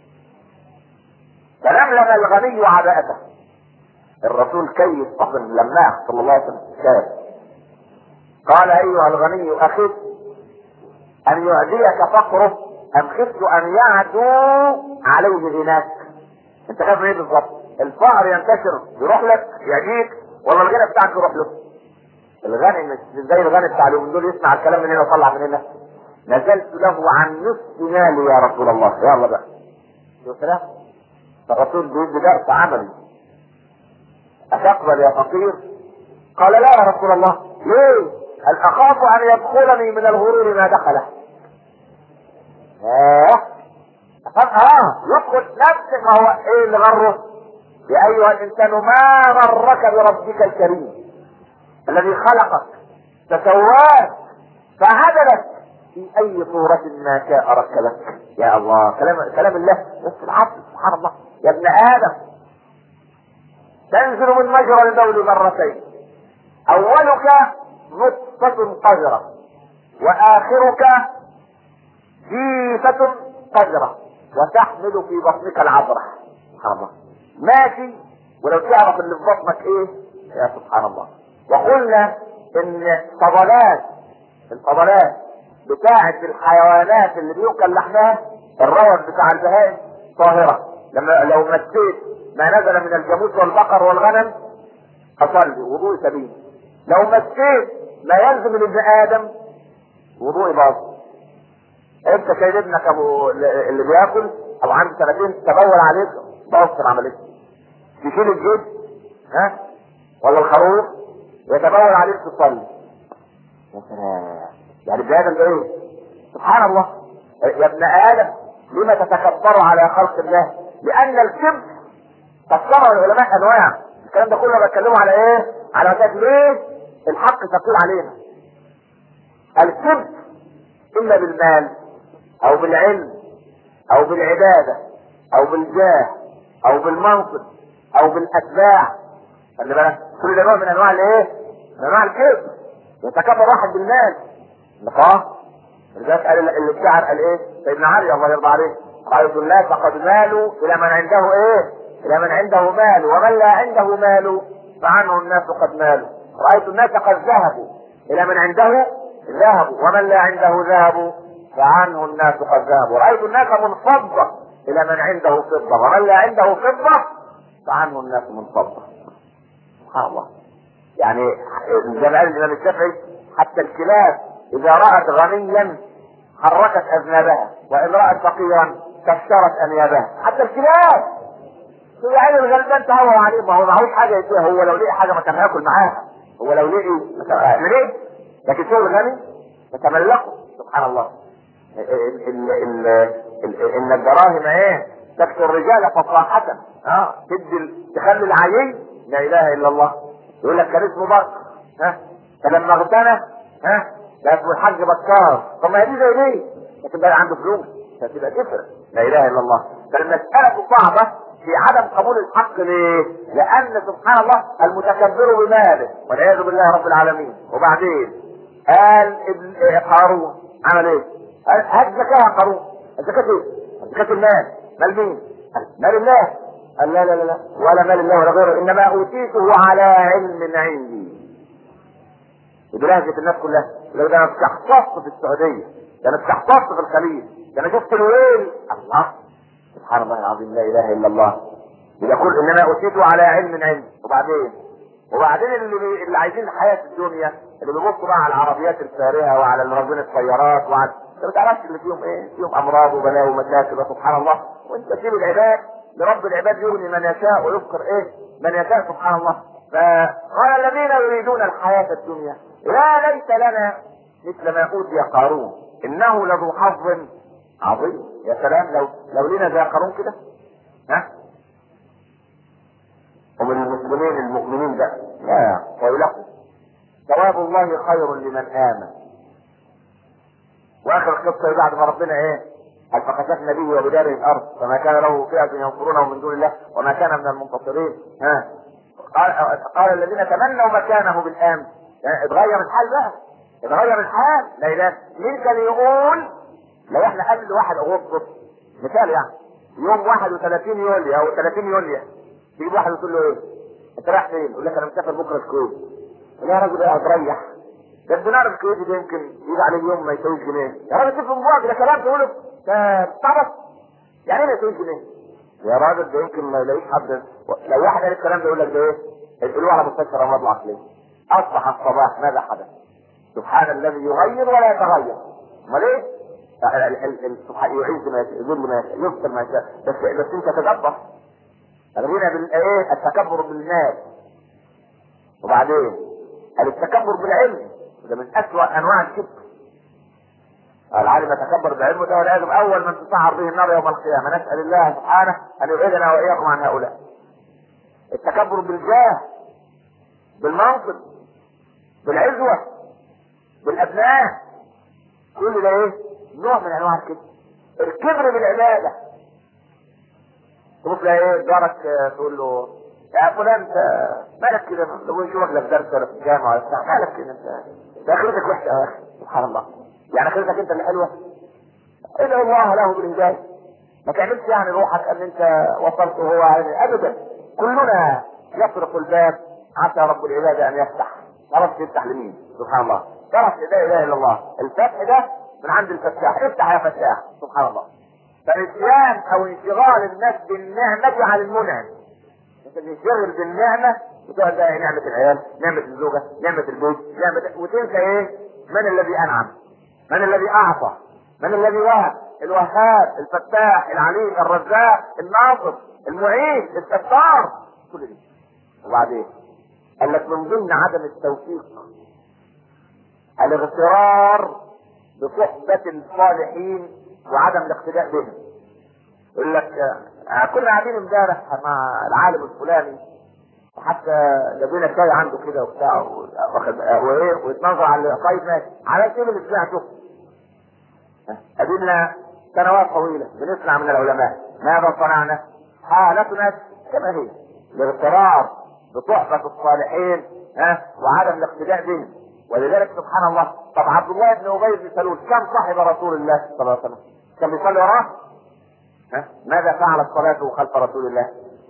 فلملم الغني عباءته. الرسول كيف اصلا لماح صلى الله عليه وسلم كيف قال ايها الغني اخف ان يعديك فقره ام خفت ان يعدو عليه غناك. انت خايف من ايه بالظبط؟ الفقر ينتشر يروح لك يعديك ولا الغنى بتاعك يروح له؟ الغني مش زي الغني بتاع اليومين دول يسمع الكلام من هنا ويطلع من هنا. نزلت له عن نصف مالي يا رسول الله. يلا بقى شوف كده، الرسول بيدي درس عملي. أتقبل يا فقير؟ قال لا يا رسول الله. ليه؟ هل أخاف أن يدخلني من الغرور ما دخله. اه اه يدخل نفسك. ما هو ايه اللي غره؟ يا ايها الانسان ما غرك بربك الكريم الذي خلقك فسواك فعدلك في اي صورة ما شاء ركبك. يا الله، كلام كلام الله بس العبد سبحان الله. يا ابن ادم تنزل من مجرى البول مرتين، اولك نطفة قذرة واخرك جيفة قذرة وتحمل في بطنك العذرة. سبحان الله. ماشي ولو تعرف اللي في بطنك ايه يا سبحان الله. وقلنا ان فضلات الفضلات بتاعة الحيوانات اللي بيوكل لحمها، الروث بتاع البهائم طاهرة. لما لو مسيت ما نزل من الجاموس والبقر والغنم اصلي وضوء سبيل. لو مسيت ما يلزم من ابن ادم وضوء باطل. انت شايل ابنك ابو اللي بياكل او عنده سنتين تبول عليك بوصل عمليه تشيل الجد ها ولا الخروف يتبول عليك تصلي. يا سلام، يعني ابن ادم ده ايه؟ سبحان الله. يا ابن ادم لما تتكبر على خلق الله؟ لان الكبر قسمه العلماء انواع. الكلام ده كله بتكلمه على ايه؟ على اساس ليه الحق تقول علينا الكبر الا بالمال او بالعلم او بالعبادة او بالجاه او بالمنصب او بالاتباع. خلي بالك كل ده نوع من انواع الايه؟ من انواع الكبر. يتكبر واحد بالمال نقاه. لذلك قال اللي الشاعر قال ايه؟ سيدنا علي الله يرضى عليه: رايت الناس قد مالوا الى من عنده ايه؟ الى من عنده مال، ومن لا عنده مال فعنه الناس قد مالوا. رايت الناس قد ذهبوا الى من عنده ذهب، ومن لا عنده ذهب فعنه الناس قد ذهبوا. رأيت الناس منفضة إلى من عنده فضة، ومن لا عنده فضة فعنه الناس منفضة. سبحان الله. يعني زي ما قال الإمام الشافعي: حتى الكلاب إذا رأت غنيا حركت أذنابها، وإن رأت فقيرا كسرت أنيابها. حتى الكلاب شو يعني الغلبان تهوى عليه؟ ما هو معهوش حاجة يديها. هو لو لقي حاجة ما كان هياكل معاها. هو لو لقي ما كان هيعمل ايه؟ لكن شو الغني يتملقه. سبحان الله. ال ال ال ان الدراهم ايه؟ تكسر الرجال فصاحة. اه تدي تخلي العيي لا اله الا الله. يقول لك كان اسمه بكر ها فلما اغتنى ها ده اسمه الحاج بكار. طب ما هي دي زي دي، لكن بقى عنده فلوس فتبقى تفرق. لا اله الا الله. فالمسألة صعبة في عدم قبول الحق. ليه؟ لان سبحان الله المتكبر بماله والعياذ بالله رب العالمين. وبعدين قال ابن قارون عمل ايه؟ هات زكاة يا قارون. الزكاة ايه؟ زكاة المال. مال مين؟ مال الله. قال لا لا لا ولا مال الله ولا غيره، انما اوتيته على علم عندي. بلهجة الناس كلها لو ده انا استحفظت في السعودية، ده انا استحفظت في الخليج، ده انا شفت الويل. الله سبحان الله العظيم لا اله الا الله. يقول انما اوتيته على علم عندي. وبعدين وبعدين اللي بي... اللي عايزين الحياة الدنيا اللي بيبصوا بقى على العربيات الفارهة وعلى المراكب السيارات وعلى انت ما تعرفش اللي فيهم ايه؟ فيهم امراض وبلاء ومشاكل. سبحان الله. وانت تسيب العباد لرب العباد يغني من يشاء ويفقر ايه؟ من يشاء. سبحان الله. فقال الذين يريدون الحياة الدنيا لا ليس لنا مثل ما اوتي قارون انه لذو حظ عظيم. يا سلام لو لو لنا زي قارون كده ها. ومن المسلمين المؤمنين بقى لا ويلقوا ثواب الله خير لمن امن. واخر القصه بعد ما ربنا ايه؟ قال فخسفنا به وبداره الارض فما كان له فئه ينصرونه من دون الله وما كان من المنتصرين. ها قال, قال الذين تمنوا مكانه بالامس. يعني اتغير الحال بقى، اتغير الحال. لا اله. مين كان يقول لو احنا قبل واحد اغسطس مثال يعني يوم واحد وثلاثين يوليو او ثلاثين يوليو تجيب واحد وتقول له ايه؟ انت رايح فين؟ يقول لك انا مسافر بكره الكويت. يا راجل ايه هتريح؟ ده الدينار الكويتي ده يمكن يجي عليه يوم ما يسويش جنيه. يا راجل تفهم بوقت ده كلام تقوله تعبط. يعني ايه ما يسويش جنيه؟ يا راجل ده يمكن ما يلاقيش حد. لو واحد قال الكلام ده يقول لك ده ايه؟ يقولوه على مستشفى الامراض العقليه. اصبح الصباح ماذا حدث؟ سبحان الذي يغير ولا يتغير. امال ايه؟ يعز ما يشاء، يذل ما يشاء، يبطل ما يشاء، بس بس انت تدبر. خلينا بالايه التكبر بالمال. وبعدين التكبر بالعلم، ده من اسوأ انواع الكبر. العالم يتكبر بعلمه، ده والعياذ اول من تسعر به النار يوم القيامه. نسال الله سبحانه ان يبعدنا واياكم عن هؤلاء. التكبر بالجاه، بالمنصب، بالعزوه، بالابناء، كل ده ايه؟ نوع من انواع الكبر. الكبر بالعباده، تروح ايه جارك تقول له يا فلان انت مالك كده؟ لو يشوفك لا في درس ولا في الجامعه ولا بتاع، مالك كده انت؟ ده اخرتك وحشه يا اخي. سبحان الله، يعني اخرتك انت اللي حلوه؟ ادعو الله له بالهدايه. ما تعملش يعني روحك ان انت وصلت وهو يعني ابدا. كلنا يطرق الباب عسى رب العباد ان يفتح. خلاص يفتح لمين؟ سبحان الله. طرف لا اله الا الله. الفتح ده من عند الفتاح. افتح يا فتاح. سبحان الله. فنسيان او انشغال الناس بالنعمه عن المنعم. انت تنشغل بالنعمه وتقعد بقى نعمه العيال، نعمه الزوجه، نعمه البيت، نعمه، وتنسى ايه؟ من الذي انعم؟ من الذي اعطى؟ من الذي وهب؟ الوهاب، الفتاح، العليم، الرزاق، الناصر، المعين، الستار، كل دي. وبعدين قال لك من ضمن عدم التوفيق الاغترار بصحبة الصالحين وعدم الاقتداء بهم. يقول لك آه كنا قاعدين امبارح مع العالم الفلاني، وحتى جابينا شاي عنده كده وبتاع واخد وايه ويتنظر على طيب ماشي على ايه اللي سمعته؟ قابلنا سنوات طويله بنسمع من العلماء، ماذا صنعنا؟ حالتنا كما هي، الاغترار بصحبة الصالحين ها وعدم الاقتداء بهم. ولذلك سبحان الله، طب عبد الله بن ابي بن سلول كم صاحب رسول الله صلى الله عليه وسلم؟ كان بيصلي وراه؟ ها ماذا فعلت صلاته خلف رسول الله؟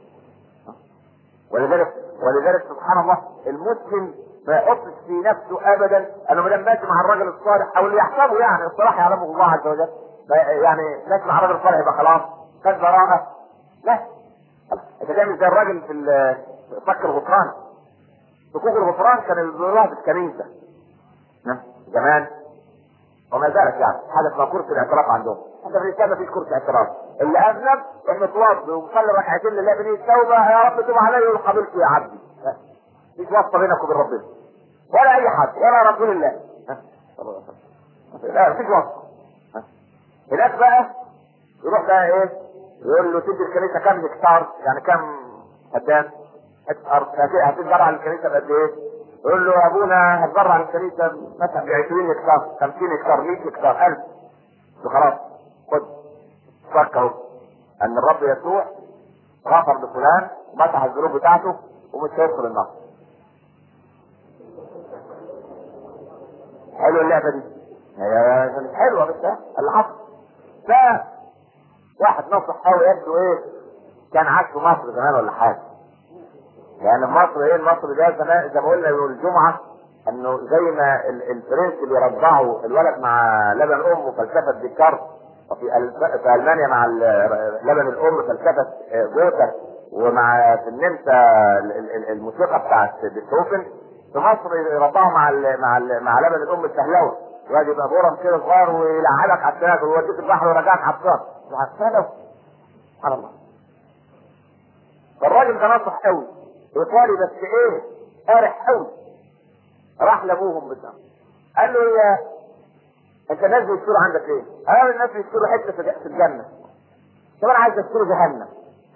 ولذلك ولذلك سبحان الله المسلم ما يحطش في نفسه ابدا انه ما دام ماشي مع الرجل الصالح او اللي يحسبه يعني الصلاح يعلمه الله عز وجل، يعني ماشي مع الرجل الصالح يبقى خلاص خد براءه. لا، انت تعمل زي الراجل في فك الغفران. فكوك الغفران كان الظلام في الكنيسه زمان وما زالت يعني حاجه اسمها كرسي الاعتراف عندهم. انت في الاسلام مفيش كرسي اعتراف، اللي اذنب المتوضي ومصلي ركعتين لله بنيه التوبه يا رب توب علي وقبلت يا عبدي. مفيش واسطه بينك وبين ربنا ولا اي حد ولا رسول الله. لا مفيش واسطه. هناك بقى يروح بقى ايه؟ يقول له تدي الكنيسه كام هكتار؟ يعني كام فدان؟ هكتار هتتبرع للكنيسه بقد ايه؟ يقول له يا ابونا هتبرع للكنيسه مثلا ب عشرين هكتار، خمسين هكتار، مية هكتار، ألف. خلاص خد فكروا ان الرب يسوع غفر لفلان ومسح الذنوب بتاعته ومش هيدخل النار. حلوه اللعبه دي؟ هي مش حلوه بس اللي حصل. ف واحد نصح قوي يبدو ايه كان عاش في مصر زمان ولا حاجه. يعني مصر ايه المصر ده زمان زي ما قلنا يوم الجمعه انه زي ما الفرنس بيرضعوا الولد مع لبن امه فلسفه ديكارت، وفي في المانيا مع لبن الام فلسفه جوتا، ومع في النمسا الموسيقى بتاعت بيتهوفن، في مصر يرضعوا مع ال مع ال مع لبن الام السهلوه. الواد يبقى بورم كده صغير ويلعبك على السنه ويوديك البحر ويرجعك على الصخر على السنه. سبحان الله. فالراجل ده نصح قوي ايطالي بس ايه قارح قوي. راح لابوهم بالدم قال له يا انت الناس بيشتروا عندك ايه؟ قال الناس بيشتروا حته في الجنه. طب انا عايز اشتري جهنم.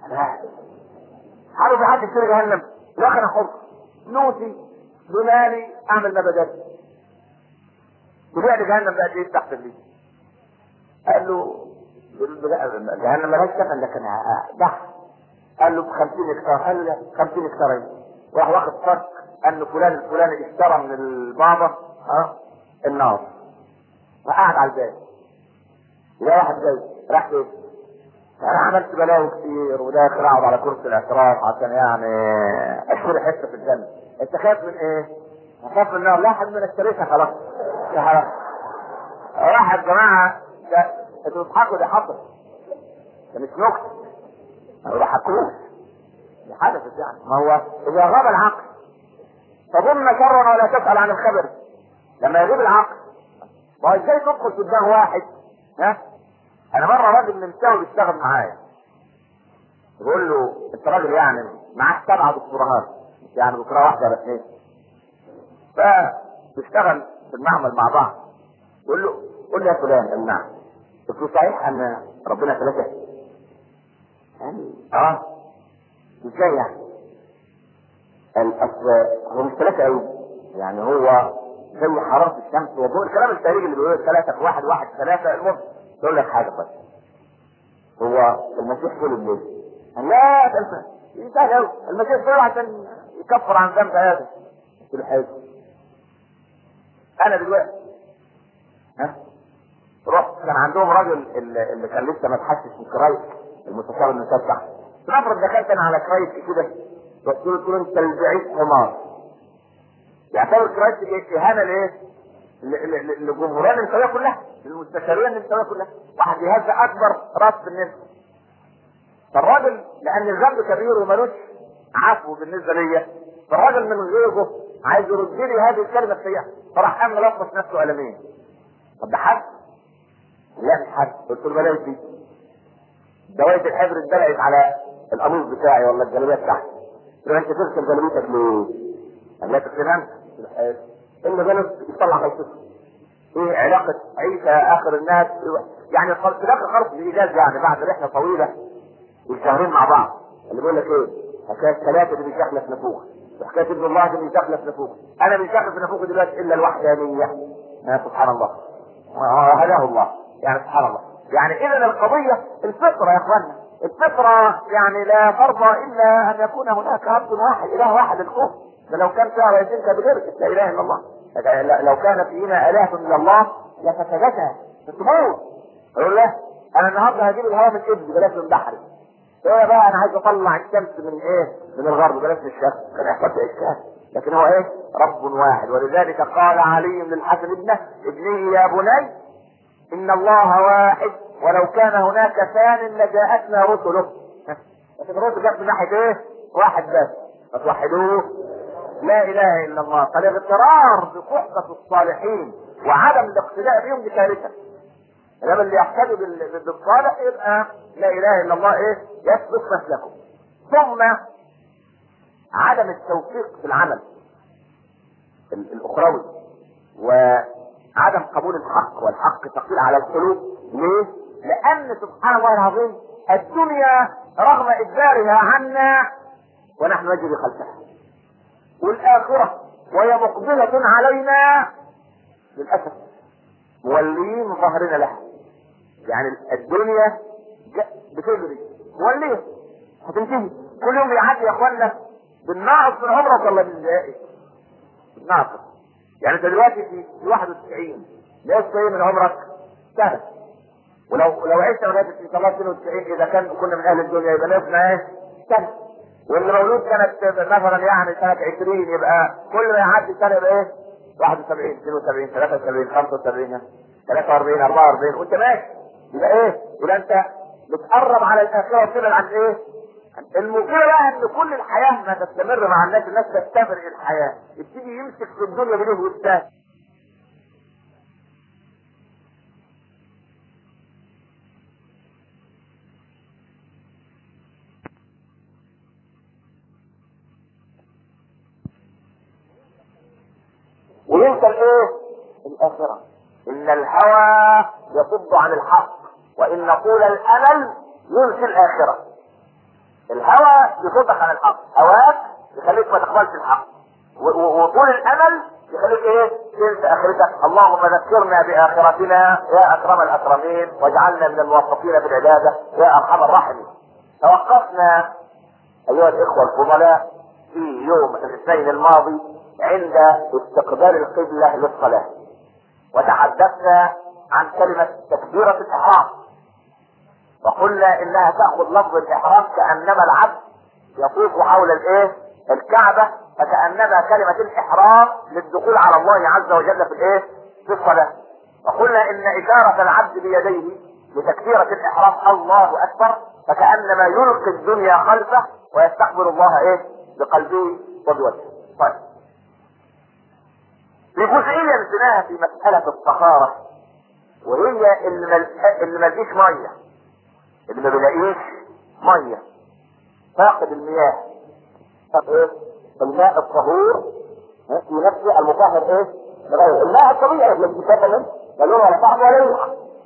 عارف حد يشتري جهنم؟ لا انا حر نوتي بمالي اعمل ما بدل. تبيع لي جهنم بقى ايه تحت البيت؟ قال له جهنم مالهاش ثمن لكن ضحك. قال له ب خمسين هكتار. قال له لا خمسين هكتار ايه؟ وراح واخد فرق ان فلان الفلاني اشترى من البابا ها النار وقعد على الباب. يا واحد جاي راح فين؟ انا عملت بلاوي كتير وداخل اقعد على كرسي الاعتراف عشان يعني اشتري حته في الجنه. انت خايف من ايه؟ خايف من النار؟ لا حد من اشتريتها خلاص. واحد جماعه انتوا بتضحكوا دي حصل ده مش نكته ما يضحكوش دي حدثت يعني. ما هو اذا غاب العقل تظن شرا ولا تسال عن الخبر. لما يغيب العقل ما ازاي تدخل في دماغ واحد ها؟ انا مره راجل نمساوي بيشتغل معايا، بقول له انت راجل يعني معاك سبعه دكتوراه، يعني دكتوراه واحده ولا اثنين، فبيشتغل في المعمل مع بعض. بقول له قول لي يا فلان المعنى، قلت له صحيح ان ربنا ثلاثه؟ يعني اه ازاي يعني؟ قال اصل هو مش ثلاثه قوي، يعني هو زي حراره الشمس وضوء، الكلام التاريخي اللي بيقول ثلاثه في واحد واحد ثلاثه. المهم يقول لك حاجه بس، هو المسيح كل الليل؟ قال لا ده انتهى قوي، المسيح كله عشان يكفر عن ذنب هذا. قلت له حلو. انا دلوقتي ها رحت، كان عندهم راجل اللي, اللي كان لسه ما اتحسش من كرايت المستشار المسبح، نفرض دخلت انا على كرايت كده قلت له قلت له انت البعيد حمار، يعتبر كرايت اهانه لايه؟ للجمهوريه النسويه كلها، للمستشاريه النسويه كلها، واحد يهزأ اكبر راس في النساء. فالراجل لان الذنب كبير ومالوش عفو بالنسبه ليا، فالراجل من غيره عايز يرد لي هذه الكلمه السيئه، فراح قام ملطش نفسه قلمين. طب ده حد؟ لا مش حد. قلت له بلاش دي، دوايه الحبر اتدلقت على القميص بتاعي ولا الجلابيه بتاعتي. قلت له انت تغسل جلابيتك ليه؟ قال لا تغسلها انت. قلت له حلو. اللي بالك يطلع غلطته. ايه علاقه عيسى اخر الناس؟ يعني في الاخر خالص بالايجاز، يعني بعد رحله طويله والشهرين مع بعض، اللي بيقول لك ايه؟ حكايه ثلاثه اللي بيشخلف نفوخ، وحكايه ابن الله اللي بيشخلف نفوخ. انا مش شاخلف نفوخ دلوقتي الا الوحدانيه. آه سبحان الله، هداه الله. يعني سبحان الله. يعني اذا القضيه الفطره يا اخوانا، الفطره يعني لا ترضى الا ان يكون هناك رب واحد، اله واحد الكفر. ده لو كان فيها رئيسين كبير لا اله الا الله، لو كان فينا اله الا الله لفسدتها تموت. يقول له انا النهارده هجيب الهواء من ابني بلاش من بحري. ايه بقى انا عايز اطلع الشمس من ايه؟ من الغرب بلاش من الشرق. كان يحصل اشكال، لكن هو ايه؟ رب واحد. ولذلك قال علي للحسن ابنه ابني يا بني ان الله واحد ولو كان هناك ثان لجاءتنا رسله. لكن الرسل جت من ناحيه ايه؟ واحد بس، فتوحدوه لا اله الا الله. فالاغترار بصحبه الصالحين وعدم الاقتداء بهم دي كارثه. لما اللي يحتاج بالصالح يبقى لا اله الا الله ايه؟ يسلك مسلكه. ثم عدم التوفيق في العمل الاخروي وعدم قبول الحق، والحق ثقيل على القلوب. ليه؟ لان سبحان الله العظيم الدنيا رغم اجبارها عنا ونحن نجري خلفها، والاخره وهي مقبله علينا للاسف مولين ظهرنا لها. يعني الدنيا بتجري موليه هتنتهي، كل يوم بيعدي يا اخوانا بالناقص من عمرك ولا بالزائد؟ بالناقص. يعني انت دلوقتي في واحد وتسعين، ناقص ايه من عمرك؟ سنه. ولو لو عشت لغايه في الله اثنين وتسعين اذا كان كنا من اهل الدنيا يبقى ناقصنا ايه؟ سنه. واللي مولود كانت مثلا يعني سنه عشرين يبقى كل ما يعدي سنه يبقى ايه؟ واحد وسبعين اثنين وسبعين ثلاثة وسبعين خمسة وسبعين ثلاثة وأربعين أربعة وأربعين وانت ماشي. يبقى ايه؟ يبقى انت بتقرب على الاخره وتبعد عن ايه؟ المشكله بقى ان كل الحياه ما تستمر مع الناس، الناس تستمر الحياه، يبتدي يمسك في الدنيا بليه والتاني. وينسى الايه؟ الاخره. ان الهوى يصد عن الحق وان طول الامل ينسي الاخره. الهوى يصدك عن الحق، هواك يخليك ما تقبلش الحق، وطول الامل يخليك ايه؟ تنسى اخرتك. اللهم ذكرنا باخرتنا يا اكرم الاكرمين، واجعلنا من الموفقين بالعباده يا ارحم الراحمين. توقفنا ايها الاخوه الفضلاء في يوم الاثنين الماضي عند استقبال القبله للصلاه، وتحدثنا عن كلمه تكبيره الاحرام، وقلنا انها تاخذ لفظ الاحرام كانما العبد يطوف حول الايه؟ الكعبه، فكانما كلمه الاحرام للدخول على الله عز وجل في الايه؟ في الصلاه. وقلنا ان اشاره العبد بيديه لتكبيره الاحرام الله اكبر، فكانما يلقي الدنيا خلفه ويستقبل الله ايه؟ بقلبه وبوجهه. طيب، في جزئيه نسيناها في مساله الطهاره، وهي اللي مل... اللي ملقيش ميه، اللي ما بيلاقيش ميه، فاقد المياه. طب ايه؟ الماء الطهور في نفسه المطهر ايه؟ غير الماء الطبيعي اللي بيتكلم منه لا لون ولا طعم ولا ريحه.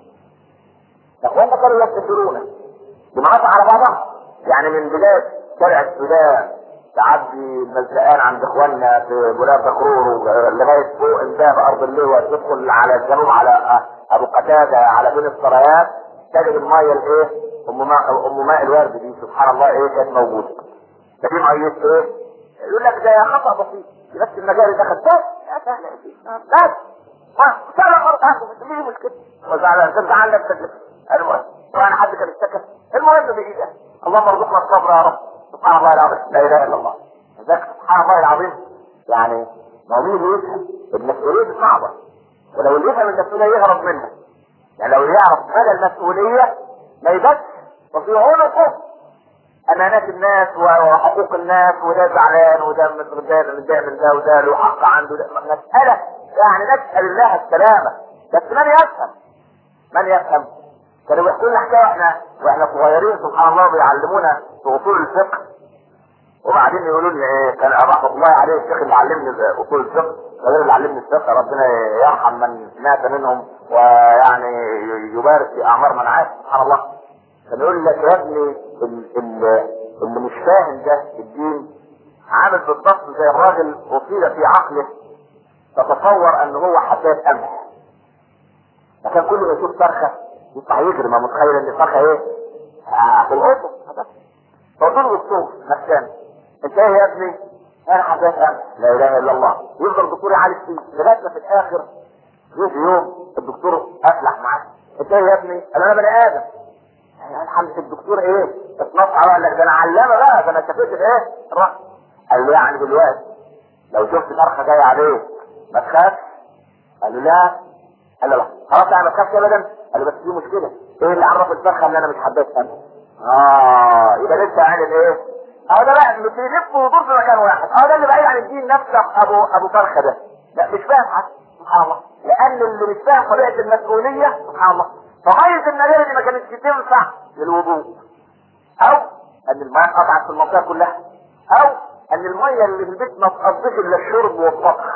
اخواننا كانوا يستشيرون جماعات على بعضها، يعني من بدايه شارع السودان تعدي المزلقان عند اخواننا في بلاد دكرور لغايه فوق انتهى بارض اللواء، تدخل على الجنوب على ابو قتاده على بين السرايات، تجد الميه الايه؟ ام ماء ام ماء الورد دي سبحان الله ايه كانت موجوده. ده دي ميه ايه؟ يقول لك ده خطا بسيط في نفس المجال اللي دخل ده يا سهل بس ما سهل برضه عنده ليه مشكله؟ وزعلان انت عندك تكلفه المهم وانا حد كان اشتكى المهم بايده اللهم ارزقنا الصبر يا رب. سبحان الله العظيم لا اله الا الله. ذاك سبحان الله العظيم يعني موضوع يفهم المسؤوليه دي صعبه، ولو اللي يفهم المسؤوليه يهرب منها. يعني لو يعرف مدى المسؤوليه ما يبقاش وفي عنقه امانات الناس وحقوق الناس، وده زعلان وده متضايق من ده من ده وده له حق عنده ده مساله يعني نسال الله السلامه. بس من يفهم من يفهم كانوا بيحكوا لنا حكايه احنا واحنا صغيرين سبحان الله بيعلمونا في اصول الفقه، وبعدين يقولوا لنا ايه كان رحمه الله عليه الشيخ اللي علمني اصول الفقه غير اللي علمني الفقه ربنا يرحم من مات منهم ويعني يبارك في اعمار من عاش سبحان الله. كان يقول لك يا ابني اللي, اللي مش فاهم ده الدين عامل بالضبط زي الراجل اصيب في عقله تتصور ان هو حبايه قمح، فكان كل ما يشوف فرخه يطلع يجري، ما متخيل ان الفرخه ايه؟ آه في القطه. فقلت له دكتور نفساني انت ايه يا ابني؟ انا حبايه قمح. لا اله الا الله. يفضل الدكتور يعالج فيه لغايه ما في الاخر يجي يوم الدكتور افلح معاه. انت ايه يا ابني؟ قال انا بني ادم. الحمد الدكتور ايه؟ اتنصح قال لك ده انا علامه بقى ده انا شفت ايه؟ الرأس. قال له يعني دلوقتي لو شفت فرخه جايه عليك ما تخافش؟ قال له لا. قال له لا خلاص انا ما تخافش ابدا. قال له بس في مشكله، ايه اللي عرف الفرخه ان انا مش حبيت انا؟ اه يبقى لسه عامل ايه؟ اهو ده بقى اللي بيلف ويدور في مكان واحد، اهو ده اللي بعيد عن الدين نفسه ابو ابو فرخه ده. لا مش فاهم حاجه سبحان الله، لان اللي مش فاهم طبيعه المسؤوليه سبحان الله. فميه النجاه دي ما كانتش تنفع للوضوء، او ان الماء قطعت في المنطقه كلها، او ان الميه اللي في البيت ما تقضيش الا الشرب والطبخ.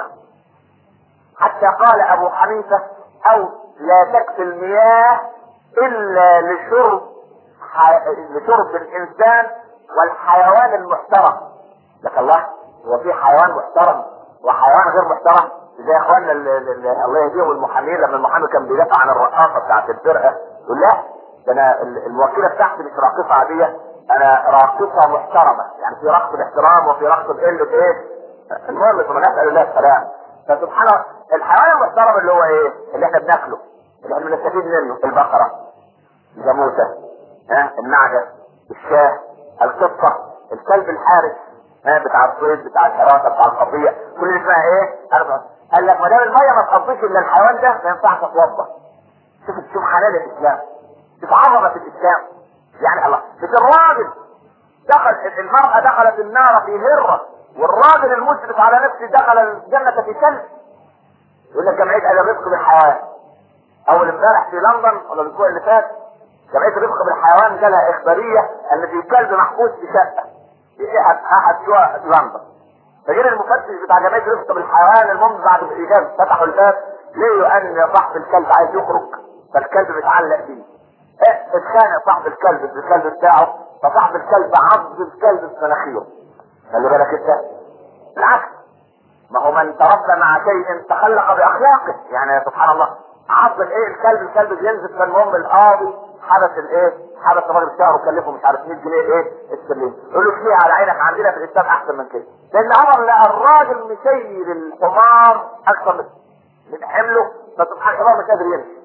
حتى قال ابو حنيفه او لا تكفي المياه الا لشرب ح... لشرب الانسان والحيوان المحترم. لك الله هو في حيوان محترم وحيوان غير محترم؟ زي اخواننا الله يهديهم المحامين لما المحامي كان بيدافع عن الرقاصه بتاعت الفرقه يقول لا ده انا الموكله بتاعتي مش راقصه عاديه، انا راقصه محترمه، يعني في رقص الاحترام وفي رقص قله ايه؟ المهم في نسال الله السلام. فسبحان الله الحيوان المحترم اللي هو ايه؟ اللي احنا بناكله اللي احنا بنستفيد منه البقره، الجاموسه، ها النعجه، الشاه، القطه، الكلب الحارس ها بتاع الصيد بتاع الحراسه بتاع القضيه، كل اللي اسمها ايه؟ قال لك ما دام الميه ما تقضيش الا الحيوان ده ما ينفعش اتوضا. شوف شوف حلال الاسلام، شوف عظمه الاسلام. يعني الله مش الراجل دخل المرأة دخلت النار في هرة والراجل المسرف على نفسه دخل الجنة في كلب. يقول لك جمعية الرفق بالحيوان اول امبارح في لندن ولا الاسبوع اللي فات جمعية الرفق بالحيوان جالها اخبارية ان في كلب محبوس في شقة في احد احد شقق لندن. فجير المفتش بتاع جمعية الرفق بالحيوان المهم بعد الايجاب فتحوا الباب لقوا ان صاحب الكلب عايز يخرج فالكلب متعلق فيه. اه اتخانق صاحب الكلب بالكلب بتاعه فصاحب الكلب عض الكلب في مناخيره. خلي بالك انت بالعكس ما هو من تربى مع شيء تخلق باخلاقه. يعني سبحان الله عض الايه الكلب الكلب بينزل فالمهم القاضي حبس الايه حبس الراجل بتاعه وكلفه مش عارف مية جنيه ايه استرليني. يقول له فيها على عينك عندنا في الاسلام احسن من كده لان عمر لقى الراجل مشيل الحمار اكثر من من حمله فسبحان الله مش قادر يمشي.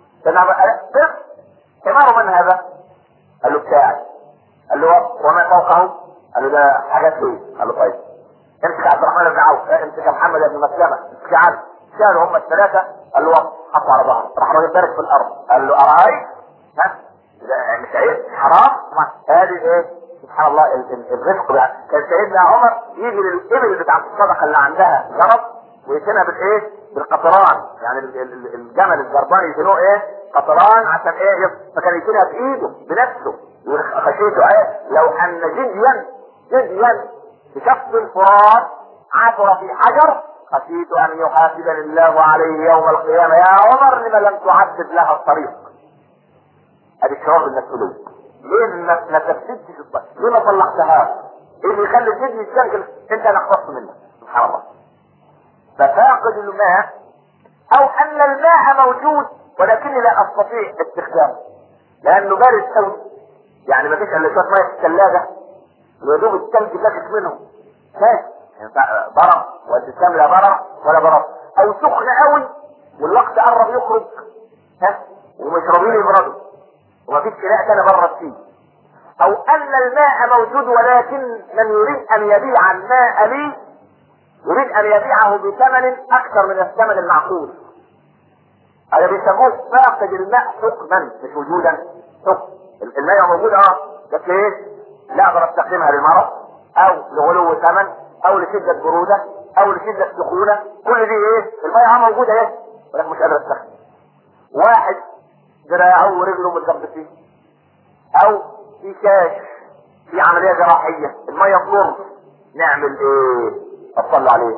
قف حماره من هذا؟ قال له بتاعي. قال له وما فوقه؟ قال له ده حاجات ليه؟ قال له طيب امسك عبد الرحمن بن عوف امسك يا محمد بن مسلمه امسك عبد شالوا هم الثلاثه. قال له حطوا على ظهره راح راجل بارك في الارض. قال له ارايت ها مش عيب حرام هذه ايه سبحان الله الرزق كان سيدنا عمر يجي للابل بتاع الصدقه اللي عندها جرب ويتنها بالايه بالقطران، يعني الجمل الجربان يشيلوه ايه قطران عشان ايه، فكان يشيلها بايده بنفسه. خشيته ايه لو ان جديا جديا بشخص الفرات عثر في حجر خشيت ان يحاسبني الله عليه يوم القيامه يا عمر لما لم تعدد لها الطريق. ادي الشعور بالمسؤوليه. ليه ما تفسدتش الطريق؟ ليه ما طلعتهاش؟ ايه اللي يخلي الجد يتشكل؟ انت نقصت منك سبحان الله. ففاقد الماء او ان الماء موجود ولكني لا استطيع استخدامه لانه بارد قوي، يعني ما فيش الا شويه ميه في الثلاجه ويدوب الثلج فاكك منهم ماشي برد، والجسام لا برد ولا برد. او سخن قوي والوقت قرب يخرج ها ومش راضيين يبردوا ومفيش اناء تاني برد فيه. او ان الماء موجود ولكن من يريد ان يبيع الماء لي يريد ان يبيعه بثمن اكثر من الثمن المعقول. هذا بيسموه فاقد الماء حكما مش وجودا. حكم الماء موجود اه بس ايه لا اقدر استخدمها للمرض او لغلو ثمن او لشدة برودة او لشدة سخونة، كل دي ايه الماء اه موجودة ايه ولكن مش قادر استخدم. واحد دراعه ورجله متجبسين او في كاش في عملية جراحية المية تضر، نعمل ايه؟ اصلي عليه.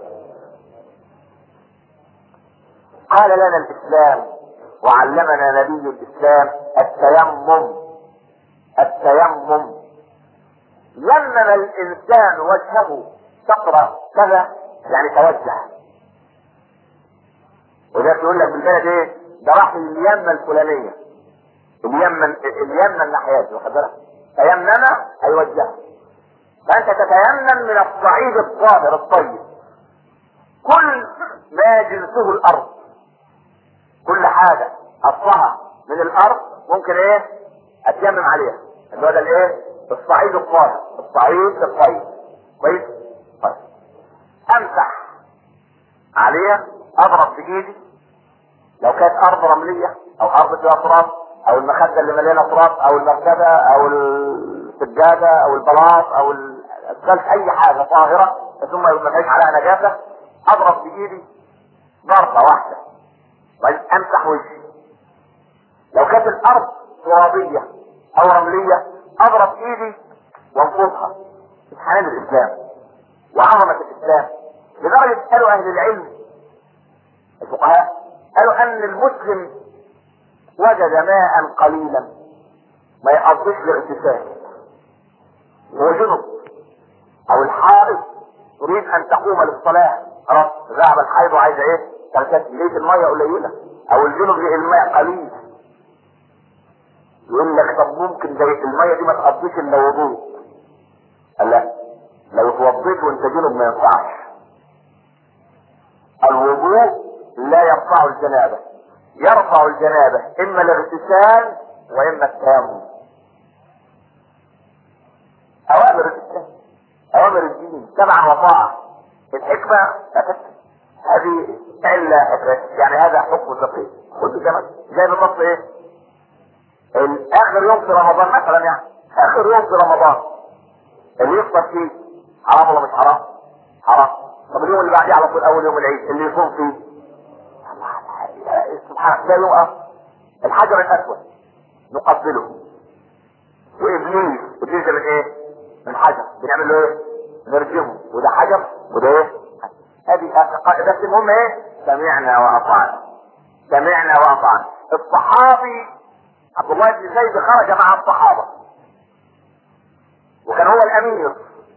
قال لنا الاسلام وعلمنا نبي الاسلام التيمم. التيمم يمم الانسان وجهه شطر كذا يعني توجه، وده يقول لك بالبلد ايه ده راح اليمة الفلانية، اليمة اليمة الناحيات واخد بالك، تيمم هيوجهه. فانت تتيمم من الصعيد الطاهر الطيب، كل ما جنسه الارض، كل حاجة اصلها من الارض ممكن ايه اتيمم عليها، اللي هو ده الايه الصعيد الطاهر الصعيد الطيب كويس. طيب امسح عليها اضرب بايدي لو كانت ارض رملية او ارض فيها تراب او المخدة اللي مليانة تراب او المركبة او السجادة او البلاط او الثلج اي حاجة طاهرة ثم ما فيش عليها نجاسة اضرب بايدي ضربة واحدة وبعدين امسح وجهي. لو كانت الارض ترابية او رملية اضرب ايدي وانقضها. سبحان الاسلام وعظمة الاسلام لدرجة قالوا اهل العلم الفقهاء قالوا ان المسلم وجد ماء قليلا ما يقضيش لاغتسال هو جنب او الحائض تريد ان تقوم للصلاة خلاص ذهب الحائض وعايزة ايه تغتسل لقيت المية قليلة او الجنب لقي الماء قليل يقول لك طب ممكن ده المية دي ما تقضيش الا وضوء. قال لا لو توضيت وانت جنب ما ينفعش. الوضوء لا يرفع الجنابة، يرفع الجنابة اما الاغتسال واما التيمم. اوامر الاسلام اوامر الدين سمعا وطاعة. الحكمة هذه الا يعني هذا حكم فقهي. خد كمان زي بالضبط ايه اخر يوم في رمضان مثلا، يعني اخر يوم في رمضان اللي يفطر فيه حرام ولا مش حرام؟ حرام. طب اليوم اللي بعديه على طول اول يوم العيد اللي يصوم فيه سبحان الله يوم الحجر الاسود نقبله وابليس ابليس من ايه من حجر بنعمل له ايه نرجمه وده حجر وده ايه هذه بس المهم ايه سمعنا واطعنا سمعنا واطعنا. الصحابي عبد الله بن زيد خرج مع الصحابة وكان هو الامير،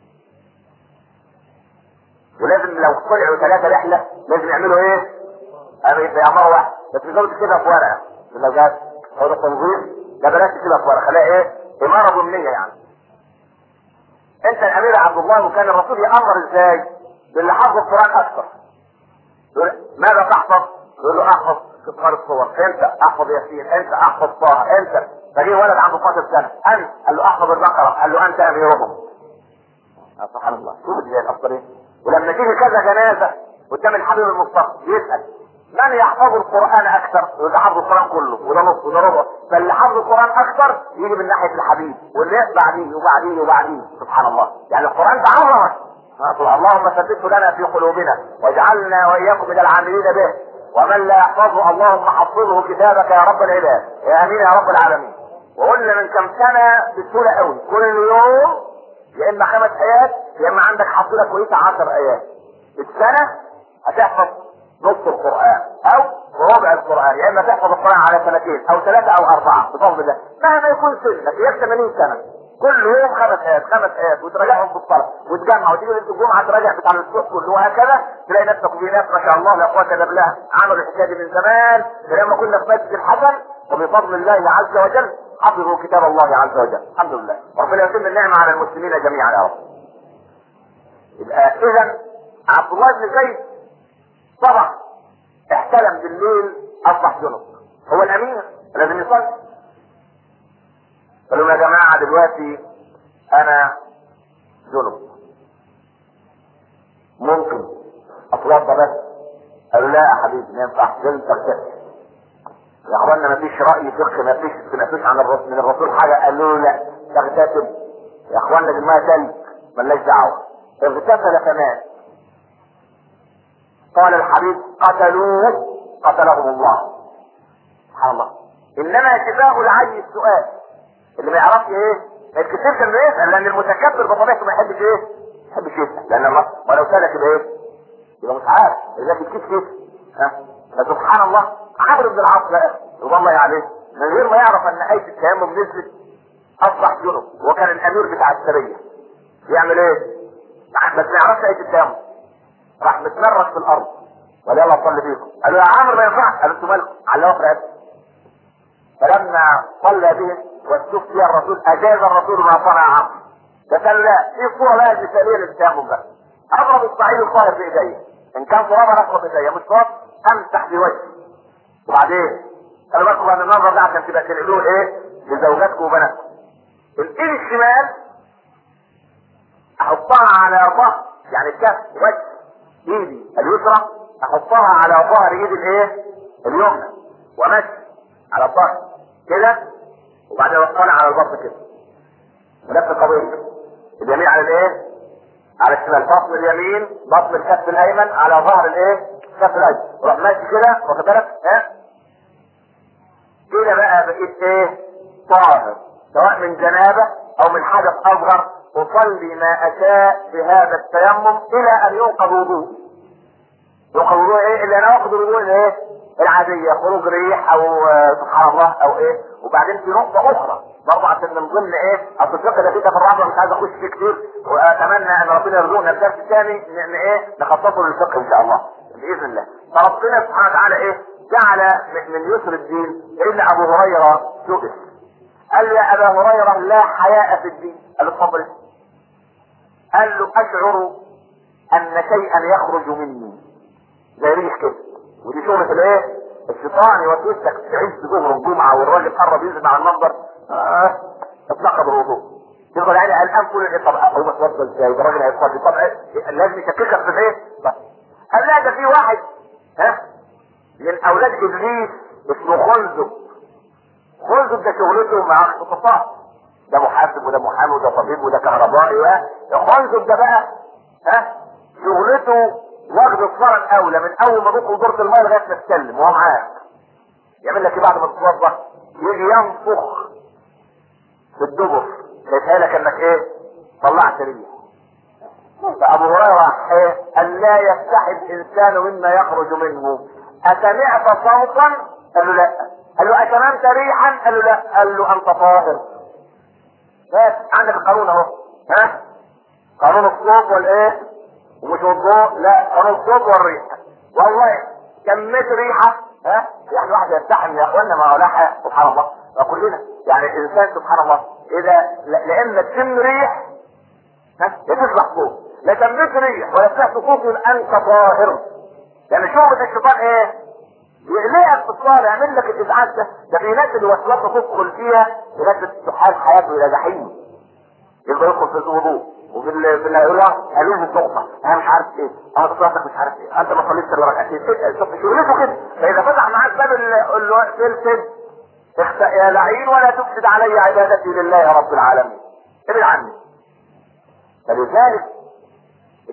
ولازم لو طلعوا ثلاثة رحلة لازم يعملوا ايه امير بيعمروا واحد بس يزود كده في ورقة لو جات هو التنظيم ده بلاش كده في ورقة خليها ايه امارة ضمنية. يعني انت الامير عبد الله وكان الرسول يامر ازاي باللي حفظ القرآن اكثر. يقول ماذا تحفظ؟ يقول له احفظ كتاب الصور، انت احفظ ياسين، انت احفظ طه، انت. فجيه ولد عنده اثناشر سنة انت قال له احفظ البقرة، قال له انت اميرهم. سبحان الله شوف ازاي الافضلين. ولما تيجي كذا جنازة قدام الحبيب المصطفى يسأل من يحفظ القرآن اكثر؟ يقول حفظ القرآن كله وده نص وده ربع، فاللي حفظ القرآن اكثر يجي من ناحية الحبيب واللي بعديه وبعديه وبعديه. سبحان الله يعني القرآن تعظمت اللهم ثبته لنا في قلوبنا واجعلنا واياكم من العاملين به، ومن لا يحفظه اللهم حفظه كتابك يا رب العباد، يا امين يا رب العالمين. وقلنا من كم سنه بسهوله قوي كل يوم يا اما خمس ايات يا اما عندك حصيله كويسه عشر ايات. السنه هتحفظ نص القران او ربع القران، يا اما تحفظ القران على سنتين او ثلاثه او اربعه بفضل الله، مهما يكون سنك هي ثمانين سنه كل يوم خمس ايات خمس ايات وتراجعهم في الصلاه وتجمع وتيجي ليله الجمعه تراجع بتاع الاسبوع كله، وهكذا تلاقي نفسك في ناس ما شاء الله لا قوه الا بالله عملوا الحكايه دي من زمان لما كنا في مسجد الحسن، وبفضل الله عز وجل حفظوا كتاب الله عز وجل. الحمد لله، ربنا يتم النعمه على المسلمين جميعا يا رب. يبقى اذا عبد الله بن زيد طبعا احتلم بالليل اصبح جنب، هو الامير لازم يصلي. قالوا يا جماعه دلوقتي انا جنب ممكن اتوضى بس؟ قالوا لا يا حبيبي ما ينفعش، لازم تغتسل. يا اخوانا ما فيش راي فقه، ما فيش ما فيش عن الرسول من الرسول حاجه قالوا له لا تغتسل. يا اخوانا دي ما تلج مالناش دعوه. اغتسل فمات. قال الحبيب قتلوه قتلهم الله. سبحان الله. انما شفاء العي السؤال، اللي ما يعرفش ايه ما يتكسرش انه يسال، لان المتكبر بطبيعته ما يحبش ايه؟ ما يحبش يسال، لان الله ولو سالك يبقى ايه؟ يبقى مش عارف اذا كيف كيف ها. فسبحان الله عمرو بن العاص بقى رضي الله عليه من غير ما يعرف ان ايه التيمم نزلت اصبح جنب، وكان الامير بتاع السريه يعمل ايه؟ بس ما يعرفش ايه التيمم، راح متمرس في الارض وقال يلا صلي بيكم. قالوا يا عمرو ما ينفعش. قالوا انتوا مالكم؟ علقوا في رقبته. فلما صلى بهم واستفتي الرسول اجاز الرسول ما صنع عمرو. فقال لا في صوره بقى مثاليه للتيمم بقى، اضرب الصعيد الطاهر بايديا، ان كان ترابا اضرب بايديا، مش تراب امسح بوجهي. وبعدين قالوا بالكم ان النظر ده عشان تبقى تنقلوه ايه؟ لزوجاتكم وبناتكم. الايد الشمال احطها على ظهر يعني كف وجه ايدي اليسرى، احطها على ظهر ايدي الايه؟ اليمنى، ومشي على الظهر كده، وبعدين اوصلها على البطن كده. ونفس القضيه اليمين على الايه؟ على الشمال، بطن اليمين بطن الكف الايمن على ظهر الايه؟ الكف الايمن، وروح ماشي كده واخد بالك ها؟ كده بقى بقيت ايه؟ طاهر، سواء من جنابه او من حدث اصغر، اصلي ما اشاء بهذا التيمم الى ان ينقض وضوء. ينقض وضوء ايه؟ اللي انا واخد الوضوء الايه؟ العاديه، خروج ريح او سبحان الله او ايه. وبعدين في نقطه اخرى برضه عشان من ضمن ايه؟ اصل الفقه ده كده في الرابعه مش عايز اخش فيه كتير، واتمنى ان ربنا يرزقنا الدرس الثاني ان ايه؟ نخصصه للفقه ان شاء الله باذن الله. فربنا سبحانه وتعالى ايه؟ جعل من يسر الدين. ان ابو هريره سئل قال له يا ابا هريره لا حياء في الدين، قال له اتفضل. قال له اشعر ان شيئا يخرج مني زي ريح كده، ودي شغله الايه؟ الشيطان يوسوسك في عز ظهر الجمعه والراجل قرب ينزل مع المنبر اه اتنقض الوضوء، يفضل يعني قلقان كل ايه؟ طب هو اتوضى ازاي؟ ده الراجل هيصلي، طب إيه؟ لازم يشككك في ايه؟ قال لا ده في واحد ها من اولاد ابليس اسمه خنزب. خنزب ده شغلته مع اختصاصات، ده محاسب وده محامي وده طبيب وده كهربائي. خنزب ده بقى ها شغلته واخد الصرع الاولى من اول ما تدخل دورة الماء لغايه ما تسلم وهو معاك. يعمل لك ايه بعد ما تتوضا؟ يجي ينفخ في الدبر يتهيألك انك ايه؟ طلعت ريح. فابو هريره ايه؟ قال لا يستحي الانسان مما يخرج منه. اسمعت صوتا؟ قال له لا. قال له اشممت ريحا؟ قال له لا. قال له انت طاهر. بس عندك القانون اهو ها؟ قانون الصوت والايه؟ ومش الضوء، لا قانون الصوت والريح. والله كميت ريحه ها؟ يعني واحد يستحي يا اخوانا، ما هو لا حياء سبحان الله، كلنا يعني الانسان سبحان الله اذا لان تشم ريح ها يتصبح صوت، لا شميت ريح ولا سمعت صوت انت طاهر. يعني شغلة الشيطان ايه؟ يقلقك في الصلاة، يعمل لك الازعاج ده. ده في ناس اللي وسوسه تدخل فيها لغايه تحال حياته الى جحيم. يبقى يدخل في الوضوء وفي بالله قالوا له النقطه انا مش عارف ايه، انا صلاتك مش عارف ايه، انت ما صليتش الا ركعتين، ايه شغلته كده. فاذا فتح معاك باب السلسل اخت يا لعين ولا تفسد علي عبادتي لله يا رب العالمين، ابعد عني. فلذلك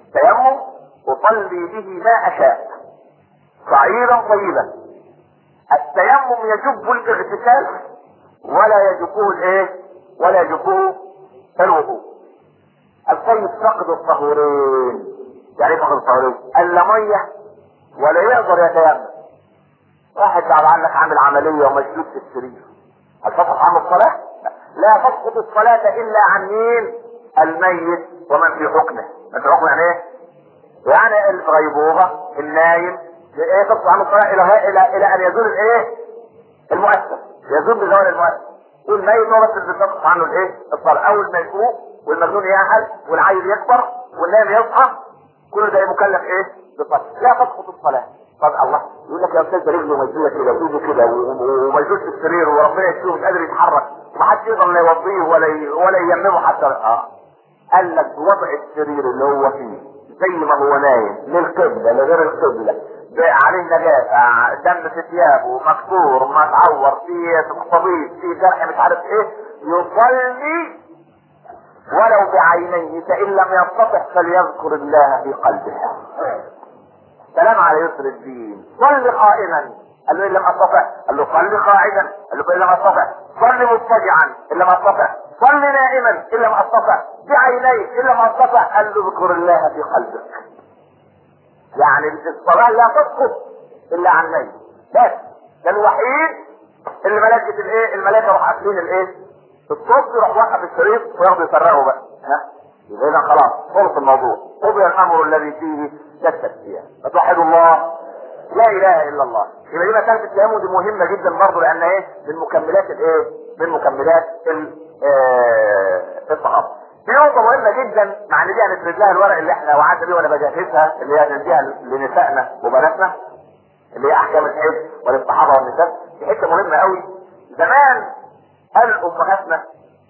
تيمم اصلي به ما اشاء صعيدا طيبا. التيمم يجب الاغتسال ولا يجبه الايه ولا يجبه الوضوء. الطيب فقد الطهورين. يعني ايه فقد الطهورين؟ الا ميه ولا يقدر يتيمم. واحد بعد عنك عامل عمليه ومشدود في السرير، هل تسقط عنه الصلاه؟ لا تسقط الصلاه الا عن مين؟ الميت ومن في حكمه. من في حكمه يعني ايه؟ يعني الغيبوبه، النايم، ايه تسقط عنه الصلاه الى الى الى ان يزول الايه؟ المؤثر، يزول بزوال المؤثر. والميت هو بس اللي تسقط عنه الايه؟ الصلاه. اول ما يفوق والمجنون يعهد والعيل يكبر والنايم يصحى، كل ده مكلف ايه؟ بالصلاه. لا تسقط الصلاه. طب الله يقول لك يا استاذ ده رجله مجدوده كده وايده كده ومجدود في السرير وربنا يشفيه مش قادر يتحرك ومحدش يقدر لا يوضيه ولا ي... ولا ييممه حتى. اه قال لك وضع السرير اللي هو فيه زي ما هو نايم للقبله لغير القبله، عليه نجاسه، دم في ثيابه، مكسور، متعور، فيه طبيب، فيه جرح، مش عارف ايه، يصلي ولو بعينيه، فان لم يستطع فليذكر الله في قلبه. سلام على يسر الدين. صل قائما، قال له ان لم استطع، قال له صل قاعدا، قال له ان لم استطع صل مضطجعا، ان لم استطع صل نائما، ان لم استطع بعينيه، ان لم استطع قال له اذكر الله في قلبك. يعني الصلاه لا تسقط الا عن ميت بس. ده الوحيد اللي ملائكه الايه؟ الملائكه يروحوا قافلين الايه؟ الصوت يروح وقف الشريط وياخدوا يفرقوا بقى. ها؟ اذا خلاص خلص الموضوع، قضي الامر الذي فيه تستفتيان. فتوحدوا الله لا اله الا الله. يبقى دي مساله التيمم دي مهمه جدا برضه، لان ايه؟ من مكملات الايه؟ من مكملات الطهاره. في نقطه مهمه جدا مع ان دي هنفرد لها الورق اللي احنا وعدنا بيه وانا بجهزها، اللي هي نديها لنسائنا وبناتنا، اللي هي احكام الحج والاستحاضه والنساء. دي حته مهمه قوي. زمان قال امهاتنا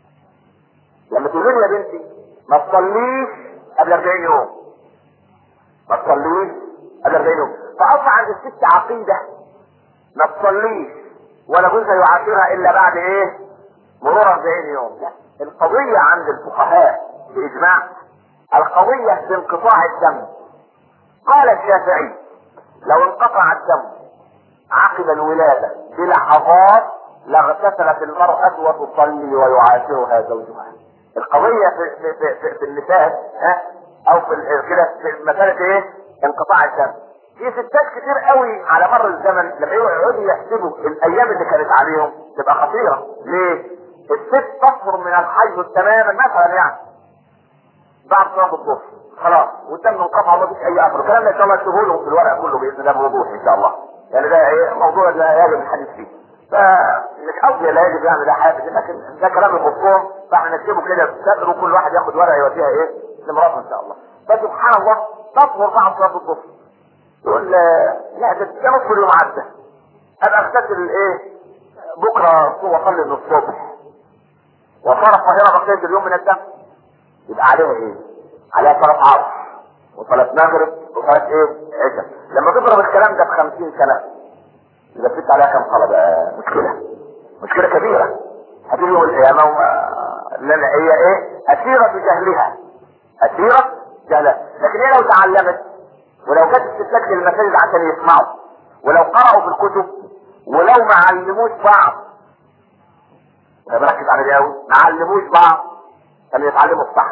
لما تقولي لي يا بنتي ما تصليش قبل أربعين يوم، ما تصليش قبل أربعين يوم، فاصبح عند الست عقيده ما تصليش ولا جوزها يعاشرها الا بعد ايه؟ مرور أربعين يوم. لا، القضيه عند الفقهاء باجماع القضيه بانقطاع الدم. قال الشافعي لو انقطع الدم عقب الولاده بلحظات لاغتسلت المراه وتصلي ويعاشرها زوجها. القضيه في في في, في, في النساء ها او في كده في مساله ايه؟ انقطاع الدم. في ستات كتير قوي على مر الزمن لما يقعدوا يحسبوا الايام اللي كانت عليهم تبقى خطيره. ليه؟ الست تطهر من الحيض تماما مثلا يعني بعد صلاه الظهر خلاص والدم انقطع وما فيش اي اثر. الكلام ده ان شاء الله اكتبه لهم في الورق كله باذن الله بوضوح ان شاء الله. يعني ده ايه موضوع لا يجب الحديث فيه. فمش قصدي لا يجب يعني ده حافظ، لكن ده كلام الدكتور فاحنا نكتبه كده في سطر وكل واحد ياخد ورقه يوديها ايه لمراته ان شاء الله. فسبحان الله تطهر بعد صلاه الظهر يقول لا ده ده نصف اليوم عدى ابقى اغتسل الايه بكره واصلي من الصبح وصار الطاهره بقيه اليوم من الدم. يبقى عليها ايه؟ عليها صلاه عصر وصلاه مغرب وصلاه ايه؟ عشاء. لما تضرب الكلام ده بخمسين سنه يبقى فيك عليها كم صلاه بقى؟ مشكله مشكله كبيره. هتيجي يوم القيامه لان هي ايه؟ اسيره بجهلها، اسيره جهلها. لكن هي لو تعلمت ولو جت الستات للمساجد عشان يسمعوا ولو قرأوا في الكتب ولو ما علموش بعض، انا بركز على دي قوي، ما علموش بعض كانوا يتعلموا الصح.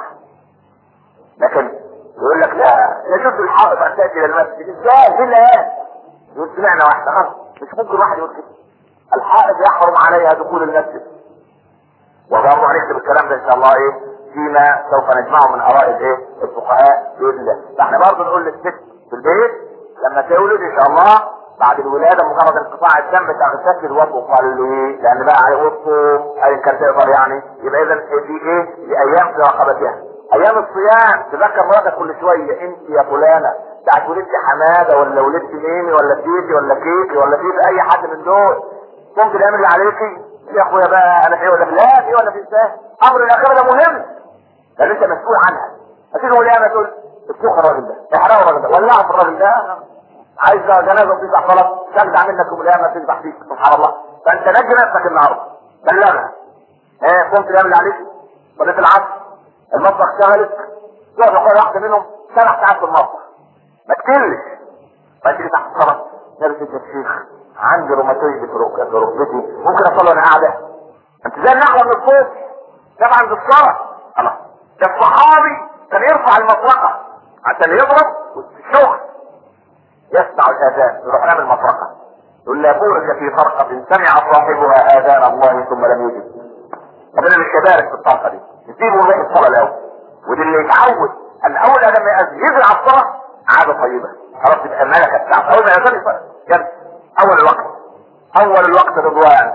لكن يقول لك لا يجوز الحائط ان تاتي الى المسجد. ازاي؟ مين اللي قال؟ يقول سمعنا واحده خلاص. مش ممكن واحد يقول كده. الحائط يحرم عليها دخول المسجد. وبرضه هنكتب الكلام ده ان شاء الله ايه فيما سوف نجمعه من اراء الايه الفقهاء باذن الله. فاحنا برضه نقول للست في البيت لما تولد ان شاء الله بعد الولاده مجرد انقطاع الدم تغتسل وتصلي، لان بقى عليه وصوم ايا كان تقدر يعني. يبقى اذا دي ايه؟ دي ايام في رقبتها. ايام الصيام تذكر مراتك كل شويه انت يا فلانه بتاعت ولدت حماده ولا ولدت ميمي ولا تيتي ولا كيكي ولا تيتي اي حد من دول ممكن يعمل اللي عليكي يا اخويا بقى انا في ولا لا في ولا في ازاي؟ امر الاخره ده مهم لان انت مسؤول عنها. هتيجي تقول ايه؟ انا تقول اتوخ الراجل ده احرقه الراجل ده ولعه في الراجل ده عايز جنازه وتذبح صلاه تجدع منك يوم القيامه تذبح فيك سبحان الله. فانت نجي نفسك النهارده بلغها. ايه قمت تعمل عليك صلاه العصر المطبخ شغلك يقعد ياخد واحده منهم سبع ساعات في المطبخ ما تكلش. بعد كده تحت الصلاه نرجع يا شيخ عندي روماتويد في ركبتي ممكن اصلي وانا قاعده؟ انت زي النحله من الصوت ده عند الصلاه. خلاص ده الصحابي كان يرفع المطرقه عشان يضرب الشغل يسمع الاذان يروح نام المطرقه يقول لا بورك في فرقه سمع صاحبها اذان الله ثم لم يجب. ربنا مش كبارك في الطاقه دي يسيبه ويروح الصلاه الاول. ودي اللي يتعود ان اول لما يأذن يجري على الصلاه عاده طيبه خلاص تبقى الملكه بتاعته. اول ما يأذن يجري اول الوقت اول الوقت رضوان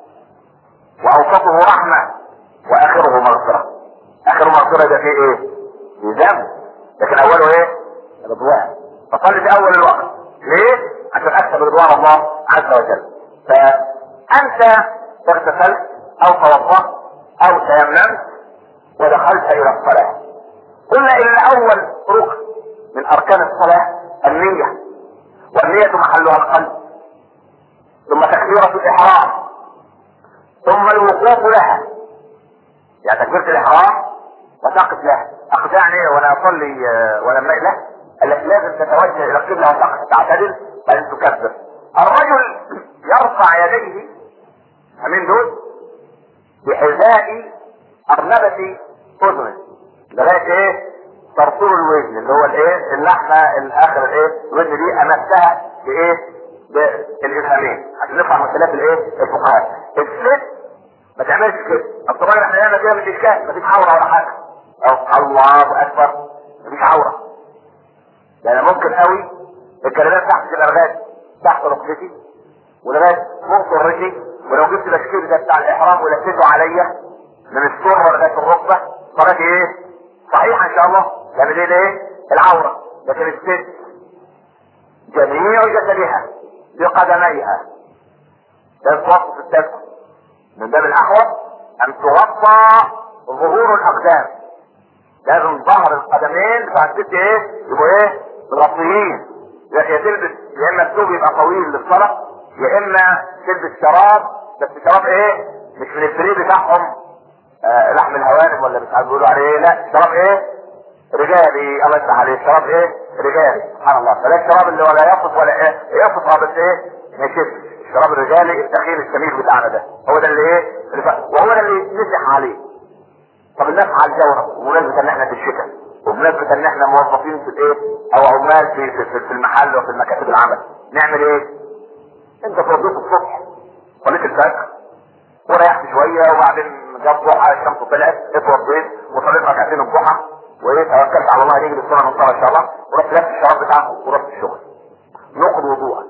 واوسطه رحمه واخره مغفره. اخره مغفره ده فيه ايه؟ في ذنب لكن اوله ايه؟ رضوان. فصلي في اول الوقت ليه؟ عشان اكسب رضوان الله عز وجل. فانت اغتسلت او توضأت او تيممت ودخلت الى الصلاه. قلنا ان اول ركن من اركان الصلاه النيه، والنيه محلها القلب، ثم تكبيره الاحرام، ثم الوقوف لها يعني تكبيره الاحرام وتقف لها. اقف يعني وانا اصلي وانا مائل له التي لازم تتوجه الى القبله وتقف تعتدل بعدين تكبر. الرجل يرفع يديه من دول بحذاء ارنبه اذنه لغايه ايه؟ طرطور الوزن اللي هو الايه؟ اللحمه الاخر الايه؟ الوزن دي امسها بايه؟ بالابهامين عشان نفهم من خلاف الايه؟ الفقهاء. الست ما تعملش كده. الطبيعي احنا نعمل كده مش اشكال مفيش عوره ولا حاجه. أو الله اكبر مفيش عوره. يعني ممكن قوي الكلمات تحت تبقى لغايه تحت ركبتي ولغايه نص رجلي، ولو جبت الاشكال ده بتاع الاحرام ولفيته عليا من السره لغايه الركبه صلاتي ايه؟ صحيحه ان شاء الله. يعني دي ايه؟ العوره. لكن الست جميع جسدها بقدميها ده توقف التسكن من باب الاحوط ان تغطى ظهور الاقدام. لازم ظهر القدمين بتاع الست ايه؟ يبقوا ايه؟ مغطيين. يا تلبس يا اما الثوب يبقى طويل للصلاه يا اما تلبس شراب بس شراب ايه؟ مش من الفريق بتاعهم آه لحم الهوانم ولا مش عارف بيقولوا عليه ايه. لا شراب ايه؟ رجالي. الله يفتح عليه شراب ايه؟ رجالي. سبحان الله. فلا الشراب اللي ولا يصف ولا ايه؟ يصف بس ايه؟ ما يشفش. الشراب الرجالي التخين الجميل بتاعنا ده هو ده اللي ايه؟ اللي وهو ده اللي يتمسح عليه. طب الناس على الجوره ومناسبه ان احنا في الشتاء وبمناسبه ان احنا موظفين في الايه؟ او عمال في في المحل وفي المكاتب العمل نعمل ايه؟ انت توضيت الصبح صليت الفجر وريحت شويه وبعدين جاب ضحى الشمس طلعت اتوضيت وصليت ركعتين الضحى وايه توكلت على الله نيجي الصلاه من ان شاء الله ورحت لابس الشراب بتاعك ورحت الشغل. نقض وضوءك.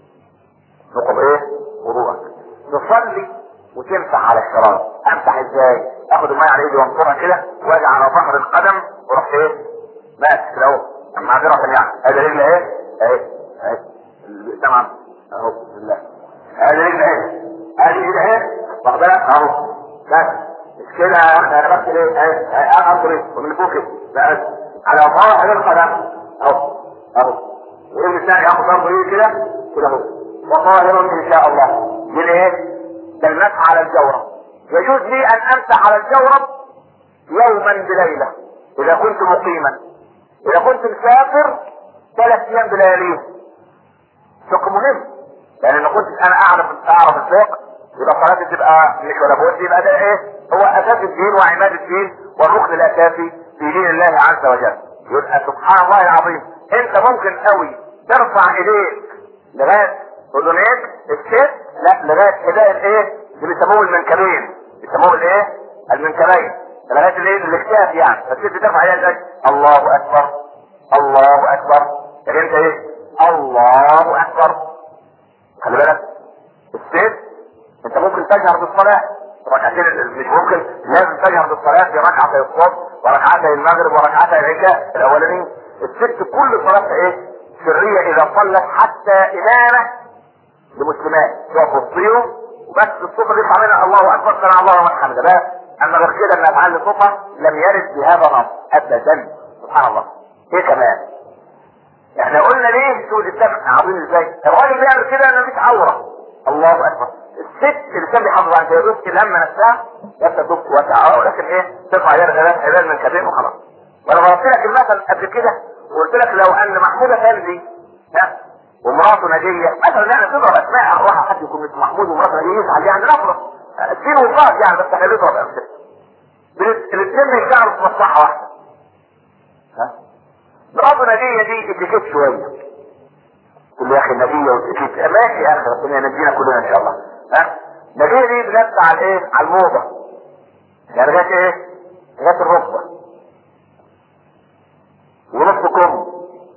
نقض ايه؟ وضوءك. تصلي وتمسح على الشراب. امسح ازاي؟ اخد الميه على ايدي وانطرها كده واجي على ظهر القدم ورحت ايه؟ ماسك كده اهو معذره يعني ادي رجل ايه؟ اهي اهي تمام اهو بسم الله. ادي رجل اهي ادي ايد اهي واخد بالك اهو بس مش كده انا بس ايه اهي انا انطري ومن فوق كده بس على ظهر القدم اهو اهو ورجل الثاني ياخد برضه ايه كده كده اهو وطاهر ان شاء الله. دي ايه؟ ده المسح على الجورب. يجوز لي ان امسح على الجورب يوما بليله اذا كنت مقيما. اذا كنت مسافر ثلاث ايام بلياليه. فقه مهم لان ما كنتش انا اعرف اعرف الفقه يبقى صلاتي تبقى مش ولا بد. يبقى ده ايه؟ هو اساس الدين وعماد الدين والركن الاساسي في دين الله عز وجل. يبقى سبحان الله العظيم انت ممكن قوي ترفع ايديك لغايه اذنيك الست لا لغايه حذاء الايه؟ اللي بيسموه المنكبين. بيسموه الايه؟ المنكبين لغايه الايه؟ الاكتاف يعني. فالست ترفع ايديها الله اكبر الله اكبر. يعني انت ايه؟ الله اكبر. خلي بالك الست انت ممكن تجهر بالصلاه ركعتين مش ممكن لازم تجهر بالصلاه في ركعتي الصبح وركعتي المغرب وركعتي العشاء الاولانيين. الست كل صلاتها ايه؟ سريه اذا صلت حتى امامه لمسلمات يقف تصيهم وبس الصوت اللي يطلع منها الله اكبر سمع الله ومن حمده بقى. اما غير كده انها تعلي صوتها لم يرد بهذا نص ابدا. سبحان الله. ايه كمان؟ احنا قلنا ليه سوء السمع عظيم ازاي؟ الراجل بيعمل كده انه مفيش عوره. الله اكبر. الست اللي كان بيحافظ على الجلوس لما نفسها بس تبكي وتعاو لكن ايه؟ ترفع يدها ثلاث حبال من كبين وخلاص. وانا ضربت لك المثل قبل كده وقلت لك لو ان محمود افندي ها ومراته نجيه مثلا، يعني تضرب اسماء اروح حد يكون اسمه محمود ومراته نجيه يزعل يعني نفرض الدين والفرج يعني، بس خليه يضرب امثله الاثنين يشتغلوا في مصلحه واحده. ها مراته نجيه دي اتيكيت شويه، تقول له يا اخي نجيه واتيكيت ماشي يا اخي ربنا ينجينا كلنا ان شاء الله. ها نجيه دي بنفس على الايه؟ على الموضه، يعني جات ايه؟ جات الركبه ونص كم.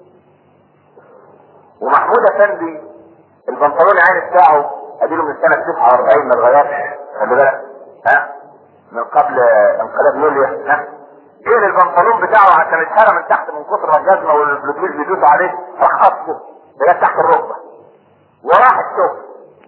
ومحمود افندي البنطلون عين بتاعه اديله من سنه تسعة واربعين ما اتغيرش، خلي بالك ها من قبل انقلاب يوليا. ها ايه البنطلون بتاعه عشان اتهرى من تحت من كتر الجزمه والبلوتوث بيدوسوا عليه راح خطفه لغايه تحت الركبه وراح الشغل.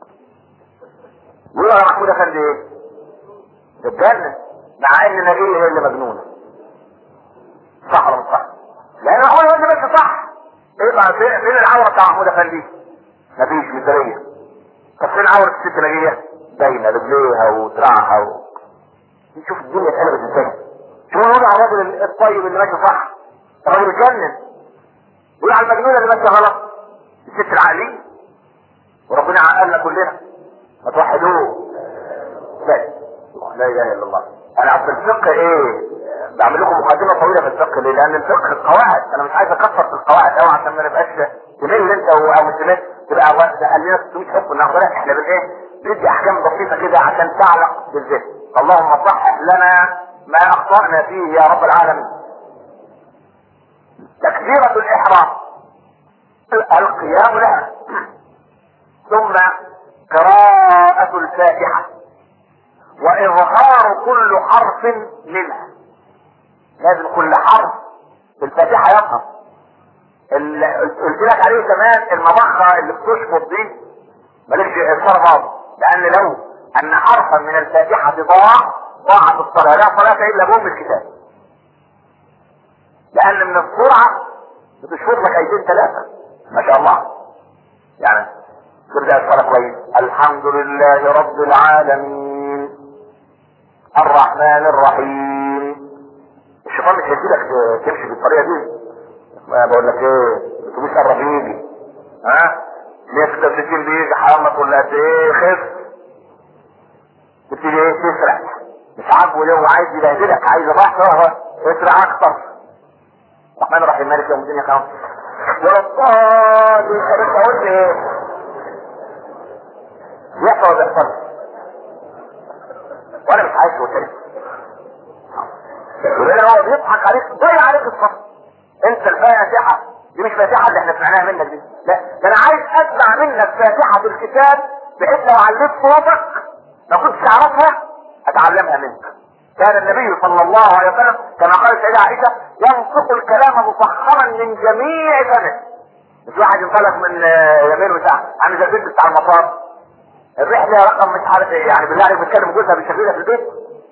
يقول يا محمود افندي ايه؟ اتجنن، مع ان نجيه هي اللي مجنونه. صح ولا مش صح؟ لان محمود افندي ماشي صح. ايه بقى فين العوره بتاع محمود افندي؟ مفيش مثاليه. طب فين عوره الست نجيه؟ باينه رجليها ودراعها و... شوف الدنيا اتقلبت ازاي. شوف الوضع على الراجل الطيب اللي ماشي صح، الراجل اتجنن. يقول على المجنونه اللي ماشيه غلط الست العقليه. وربنا عقلنا كلنا ما توحدوه. لا لا اله الا الله. انا في الفقه ايه بعمل لكم مقدمه طويله في الفقه ليه؟ لان الفقه القواعد، انا مش عايز اكثر في القواعد قوي عشان ما نبقاش تمل انت او مش تمل تبقى قال لنا ستمية حكم ناخدها. احنا بن ايه ندي احكام بسيطه كده عشان تعلق بالذهن. اللهم صحح لنا ما اخطانا فيه يا رب العالمين. تكبيره الاحرام القيام لها، ثم قراءه الفاتحه واظهار كل حرف منها. لازم كل حرف في الفاتحه يظهر. قلت لك عليه كمان المضخه اللي بتشفط دي مالكش اظهار بعض، لان لو ان حرفا من الفاتحه ضاع ضاعت الصلاه، لا صلاه الا بام الكتاب. لان من السرعه بتشفط لك ايتين ثلاثه ما شاء الله. يعني ترجع الصلاه كويس. الحمد لله رب العالمين الرحمن الرحيم. الشيطان مش هيسيبك تمشي بالطريقه دي. ما بقول لك ايه الاتوبيس قرب يجي ها مية وستة وستين بيجي حرامك ولا قد ايه خف تبتدي ايه تسرع مش عاجبه ليه وعايز يبهدلك عايز الراحه اسرع اكتر. الرحمن الرحيم مالك يوم الدين يا كرام ولا الضالين. انت قلت ايه يحصل ولا يحصل وانا مش عايز وتاني ولان هو بيضحك عليك ضيع عليك الصف. انت الفاتحه دي مش فاتحه اللي احنا سمعناها منك دي، لا ده انا عايز اسمع منك فاتحه الكتاب بحيث لو عليت صوتك ما كنتش تعرفها اتعلمها منك. كان النبي صلى الله عليه وسلم كما قال السيدة عائشة ينطق الكلام مفخما من جميع فمه. مش واحد ينطلق من يمين وساعة عامل زي البيت بتاع المطار الرحلة رقم مش عارف ايه، يعني بالله عليك بتكلم جوزها بالشكل في البيت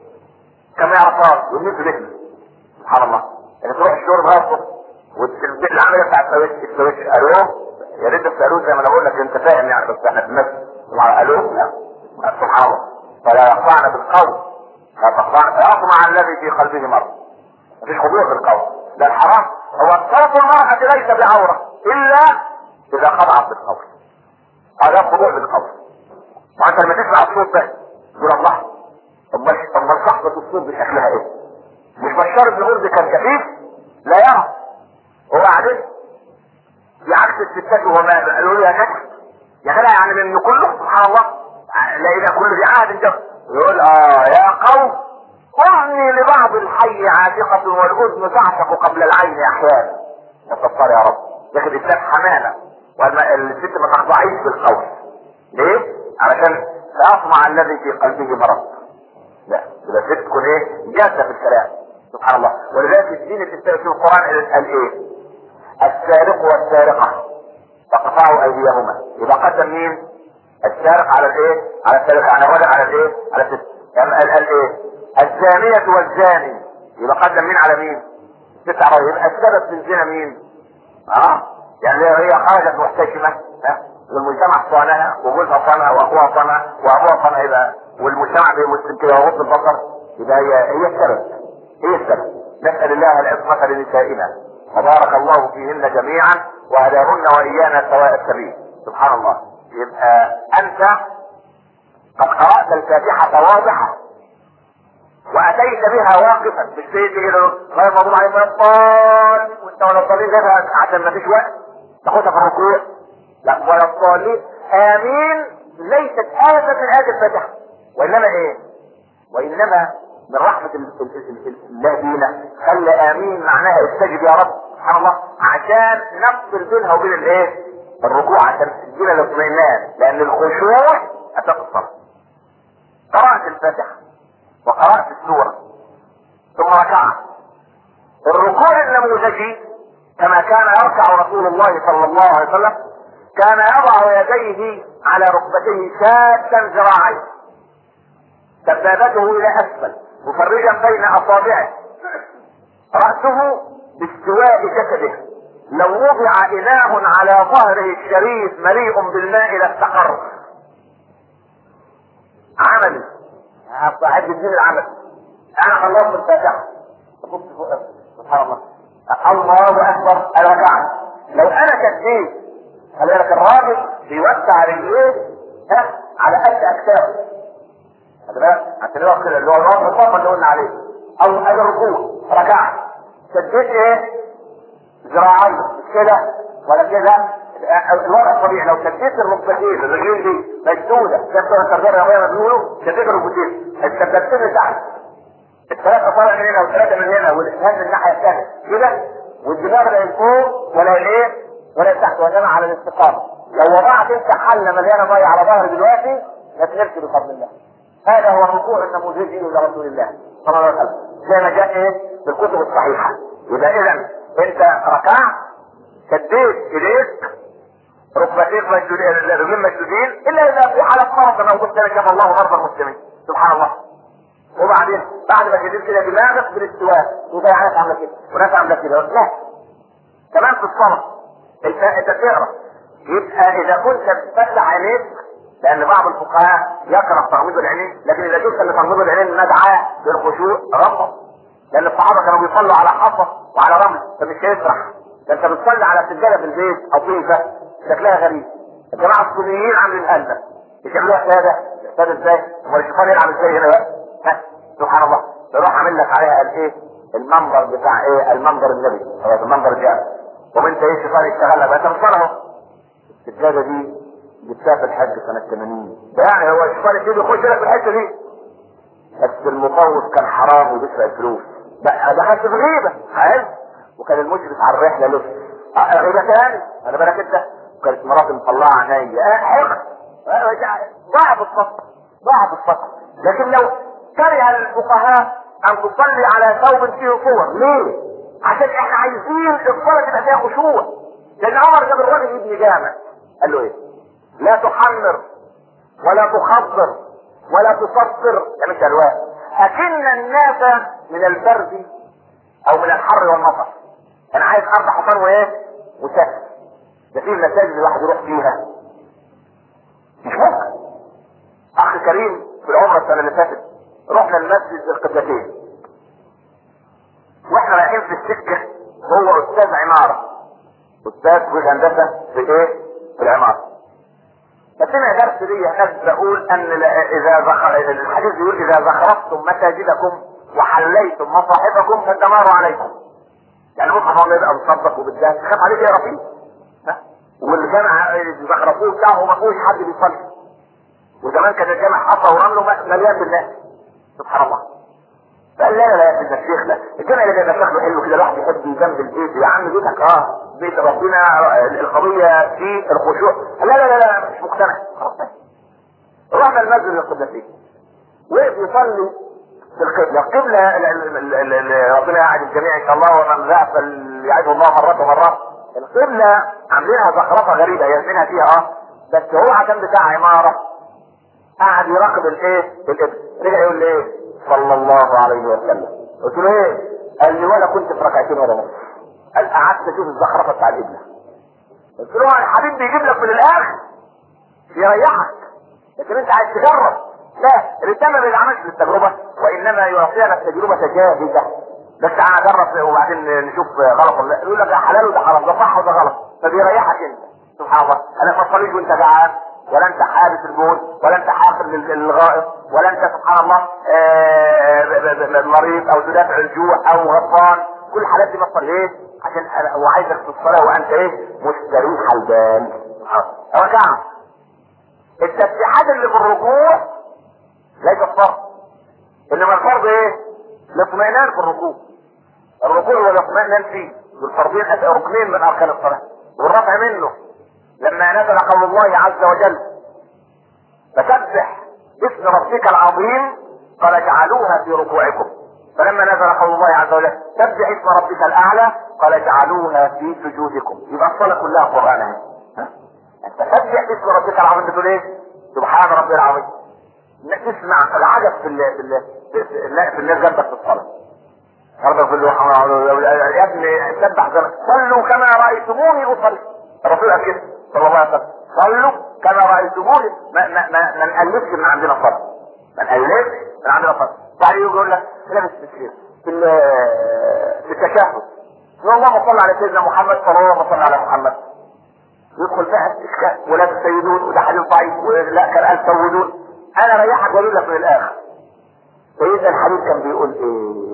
كما يعرفها ويمين في بيتنا. سبحان الله. يعني تروح الشغل غلطه والبيت العملية بتاع السويش السويش الو يا ريت تسألوه زي ما انا بقول لك انت فاهم يعني، بس احنا في الناس الو لا سبحان الله. فلا يخضعن بالقول لا تخضعن فيطمع الذي في قلبه مرض. مفيش خضوع بالقول. ده الحرام هو صوت المرأة ليس بعورة الا اذا خضعت بالقول. هذا خضوع بالقول. وانت لما تسمع الصوت ده تقول الله امال امال صحبة الصوت بشكلها ايه؟ مش بشار بن هرد كان كفيف لا يرى وبعدين بعكس الستات وهو ما قالوا له يا جدع يا جدع يعني من كله سبحان الله لا الى كل ذي عهد جب يقول اه يا قوم عني لبعض الحي عاتقة والاذن تعشق قبل العين احيانا. يا ستار يا رب. لكن الاسلام حمانة والست ما تخضعيش بالقول. ليه؟ علشان سيطمع الذي في قلبه مرض. لا يبقى الست تكون ايه؟ جادة في الكلام. سبحان الله. ولذلك الدين الاسلامي في القرآن قال ايه؟ السارق والسارقة فاقطعوا ايديهما. يبقى قدم مين؟ السارق على الايه؟ على السارق، على الرجل على الايه؟ على الست. قال قال ايه؟ الزانية والزاني. يبقى قدم مين على مين؟ ست على. يبقى السبب في الزنا مين؟ اه يعني هي خرجت محتشمة ها والمجتمع صانها وجوزها صانها واخوها صانها وابوها صانها، يبقى والمجتمع بمسلم كده وغض البصر يبقى هي هي السبب. هي السبب. نسأل الله العصمة لنسائنا وبارك الله فيهن جميعا وهداهن وايانا سواء السبيل. سبحان الله. يبقى انت قد قرأت الفاتحة واضحة واتيت بها واقفا، مش تيجي كده غير موضوع عليك ولا الضال وانت ولا الضالين ده عشان ما فيش وقت تاخدها في الركوع. لا، ولا الضالين امين ليست آية من آيات الفاتحة، وانما ايه؟ وانما من رحمة الله بينا خلى امين معناها استجب يا رب سبحان الله، عشان نفصل بينها وبين الايه؟ الركوع، عشان تدينا الاطمئنان، لان الخشوع اساس الصلاة. قرأت الفاتحة وقرأت السورة ثم ركعت. الركوع النموذجي كما كان يركع رسول الله صلى الله عليه وسلم كان يضع يديه على ركبتيه شادا ذراعيه، سبابته الى اسفل مفرجا بين اصابعه، رأسه باستواء جسده، لو وضع إناء على ظهره الشريف مليء بالماء لاستقر. عملي صاحب الدين العمل. انا خلصت الفاتحة سبحان الله الله اكبر انا ركعت. لو انا كديت خلي بالك الراجل بيوسع رجليه ها على قد اكتافه، خلي بالك عشان يبقى كده اللي هو الوضع الطاقه اللي قلنا عليه. او ادي الركوع ركعت شديت ايه ذراعي مش كده ولا كده، الوضع الطبيعي لو شديت الركبتين الرجلين دي مشدوده كابتن الترجمه يا ما بيقولوا شديت الركبتين الشدتين تحت، الثلاثه طالع من هنا والثلاثه من هنا والهند الناحيه الثانيه كده، والدماغ لا فوق ولا ايه ولا تحت، وانما على الاستقامه. لو وضعت انت حله مليانه ميه على ظهر دلوقتي ما تنفش بفضل الله. هذا هو الركوع النموذجي لرسول الله صلى الله عليه وسلم زي ما جاء ايه في الكتب الصحيحه. يبقى اذا انت ركعت شديت ايديك ركبتيك مشدودين الرجلين مشدودين الا اذا في حاله مرض لو قلت لك كما الله مرضى المسلمين سبحان الله. وبعدين بعد ما شديت كده دماغك بالاستواء وزي ناس عامله كده وناس عامله كده لا كمان في الصلاه انت انت تقرا. يبقى اذا كنت تفتح عينيك، لان بعض الفقهاء يكره تغميض العينين، لكن اذا شفت ان تغميض العينين ندعاه للخشوع غمض، لان الصحابه كانوا بيصلوا على حصى وعلى رمل فمش هيسرح. ده انت بتصلي على سجاده في البيت او طيفه شكلها غريب. الجماعه الصينيين عاملين هذا يعملوها ساده ساده ازاي؟ امال الشيطان يلعب ازاي هنا بقى؟ ها سبحان الله. يروح عامل لك عليها الايه؟ المنبر بتاع ايه؟ المنبر النبي هو المنبر الجامع. وانت ايه الشيطان يشتغل لك؟ انت بتصلي السجاده دي جبتها في الحج سنه ثمانين، يعني هو الشيطان يبتدي يخش لك في الحته دي. بس المفوض كان حرام وبيسرق الفلوس بقى ده حاسس بغيبه عارف، وكان المشرف على الرحله له غيبه ثاني انا بالك انت، وكانت مراتي مطلعه عينيا اه حقد ضعف الصف ضعف الصف. لكن لو كره الفقهاء ان تصلي على ثوب فيه صور ليه؟ عشان احنا عايزين الصلاه تبقى فيها خشوع. لان عمر جاب الراجل ابن جامع قال له ايه؟ لا تحمر ولا تخضر ولا تصفر ده مش الوان، اكن الناس من البرد او من الحر والمطر. انا عايز اربع حصان وايه وسهل. ده في المساجد الواحد يروح فيها مش ممكن. اخ كريم في العمره السنه اللي فاتت رحنا المسجد القبلتين واحنا رايحين في السكه، هو استاذ عماره استاذ في هندسه في ايه في العماره، فسمع درس لي هناك بقول ان اذا زخر... الحديث يقول اذا زخرفتم مساجدكم وحليتم مصاحفكم فالدمار عليكم. يعني مصحف الله يبقى مصدق وبالذات خاف عليك يا رفيق، واللي جامع زخرفوه بتاعه ما فيهوش حد بيصلي، وزمان كان الجامع حصى ورمله مليان بالناس سبحان الله. فقال لا لا يا سيدنا الشيخ لا الجامع اللي جاي شكله حلو كده الواحد يحب جنب البيت يا عم بيتك اه بيت ربنا القضيه في الخشوع. لا لا لا لا مش مقتنع. رحنا المسجد القبلتين وقف يصلي في القبله، القبله ربنا يعد الجميع ان شاء الله ومن ذهب فليعده الله مرات ومرات. القبله عاملينها زخرفه غريبه يرمينها فيها اه بس هو عشان بتاع عماره قاعد يراقب الايه القبله. رجع يقول لي ايه صلى الله عليه وسلم. قلت له ايه؟ قال لي ولا كنت في ركعتين ولا نص. قال قعدت اشوف الزخرفه بتاع القبله. قلت له الحبيب بيجيب لك من الاخر يريحك، لكن انت عايز تجرب. لا الانسان ما بيعملش للتجربه وانما يعطينا التجربه جاهزه بس انا اجرب وبعدين نشوف غلط ولا لا. يقول لك ده حلال وده حرام، ده صح وده غلط، فبيريحك انت. سبحان الله، انا ما تصليش وانت جعان، ولا انت حابس البول، ولا انت حاقد للغائط، ولا انت سبحان الله مريض او تدافع الجوع او غضبان. كل الحالات دي ما تصليش عشان هو عايزك في الصلاه وانت ايه؟ مستريح البال. ركعه. التسبيحات اللي في الركوع ليس فرض، انما الفرض ايه؟ الاطمئنان في الركوع. الركوع والاطمئنان فيه بالفرضين ركنين من اركان الصلاه، والرفع منه لما نزل قول الله عز وجل فسبح اسم ربك العظيم قال اجعلوها في ركوعكم، فلما نزل قول الله عز وجل سبح اسم ربك الاعلى قال اجعلوها في سجودكم. يبقى الصلاه كلها قران اهي. فسبح اسم ربك العظيم بتقول ايه؟ سبحان ربي العظيم. تسمع العجب في ال في ال في الناس جنبك في الصلاه. برضه في اللي يا ابني سبح زمان صلوا كما رايتموني اصلي. الرسول قال كده صلى الله عليه وسلم صلوا كما رايتموني. ما ما ما, ما نقلبش من عندنا صلاه، ما نقلبش من عندنا صلاه. بعدين يقول لك لابس تشريف في في التشهد اللهم صل على سيدنا محمد صلى الله عليه وسلم على محمد. يدخل بقى اشكال ولا تسيدون وده حديث ضعيف ولا كان قال سودون. انا ريحك واقول لك من الاخر. سيدنا الحبيب كان بيقول ايه؟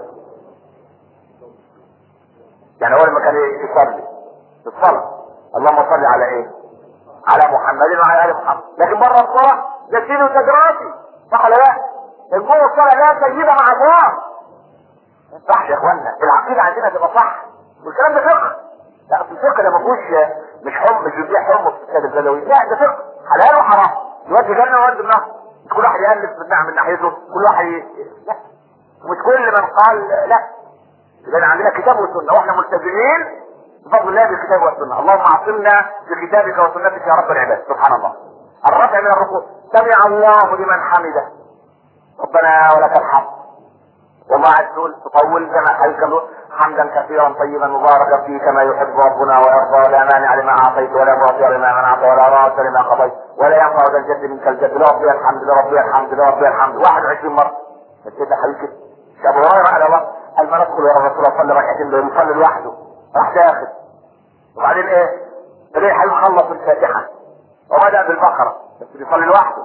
يعني هو لما كان يصلي في الصلاه اللهم صل على ايه؟ على محمد وعلى ال محمد. لكن بره الصلاه ده سيدي وتجراتي، صح ولا لا؟ جوه الصلاه لا سيده مع الله. ما ينفعش يا اخوانا، العقيده عندنا تبقى صح والكلام ده فقه. لا في الفقه ده ما فيهوش مش حم مش بيبيع حمص في الكتاب البدوي، لا ده فقه حلال وحرام، يودي جنه ويودي النار. كل واحد يألف من من ناحيته، كل واحد ي... لا مش كل من قال لا. لان عندنا كتاب وسنه واحنا ملتزمين بفضل الله بالكتاب والسنه. اللهم اعصمنا بكتابك وسنتك يا رب العباد. سبحان الله. الرفع من الركوع سمع الله لمن حمده ربنا ولك الحمد. والله عز وجل تطول زي ما حديث كان حمدا كثيرا طيبا مباركا فيه كما يحب ربنا ويرضى. لا مانع لما اعطيت ولا معطي لما منعت ولا راد لما قضيت ولا ينفع ذا الجد منك الجد. لربي الحمد لربي الحمد لربي الحمد واحد وعشرين مره. نسيت حبيبي كده. ابو هريره على الله قال ما ندخل يا رسول الله صلى ركعتين دول يصلي لوحده راح تاخد. وبعدين ايه؟ ليه حبيبي خلص الفاتحه وبدا بالبقره بس بيصلي لوحده.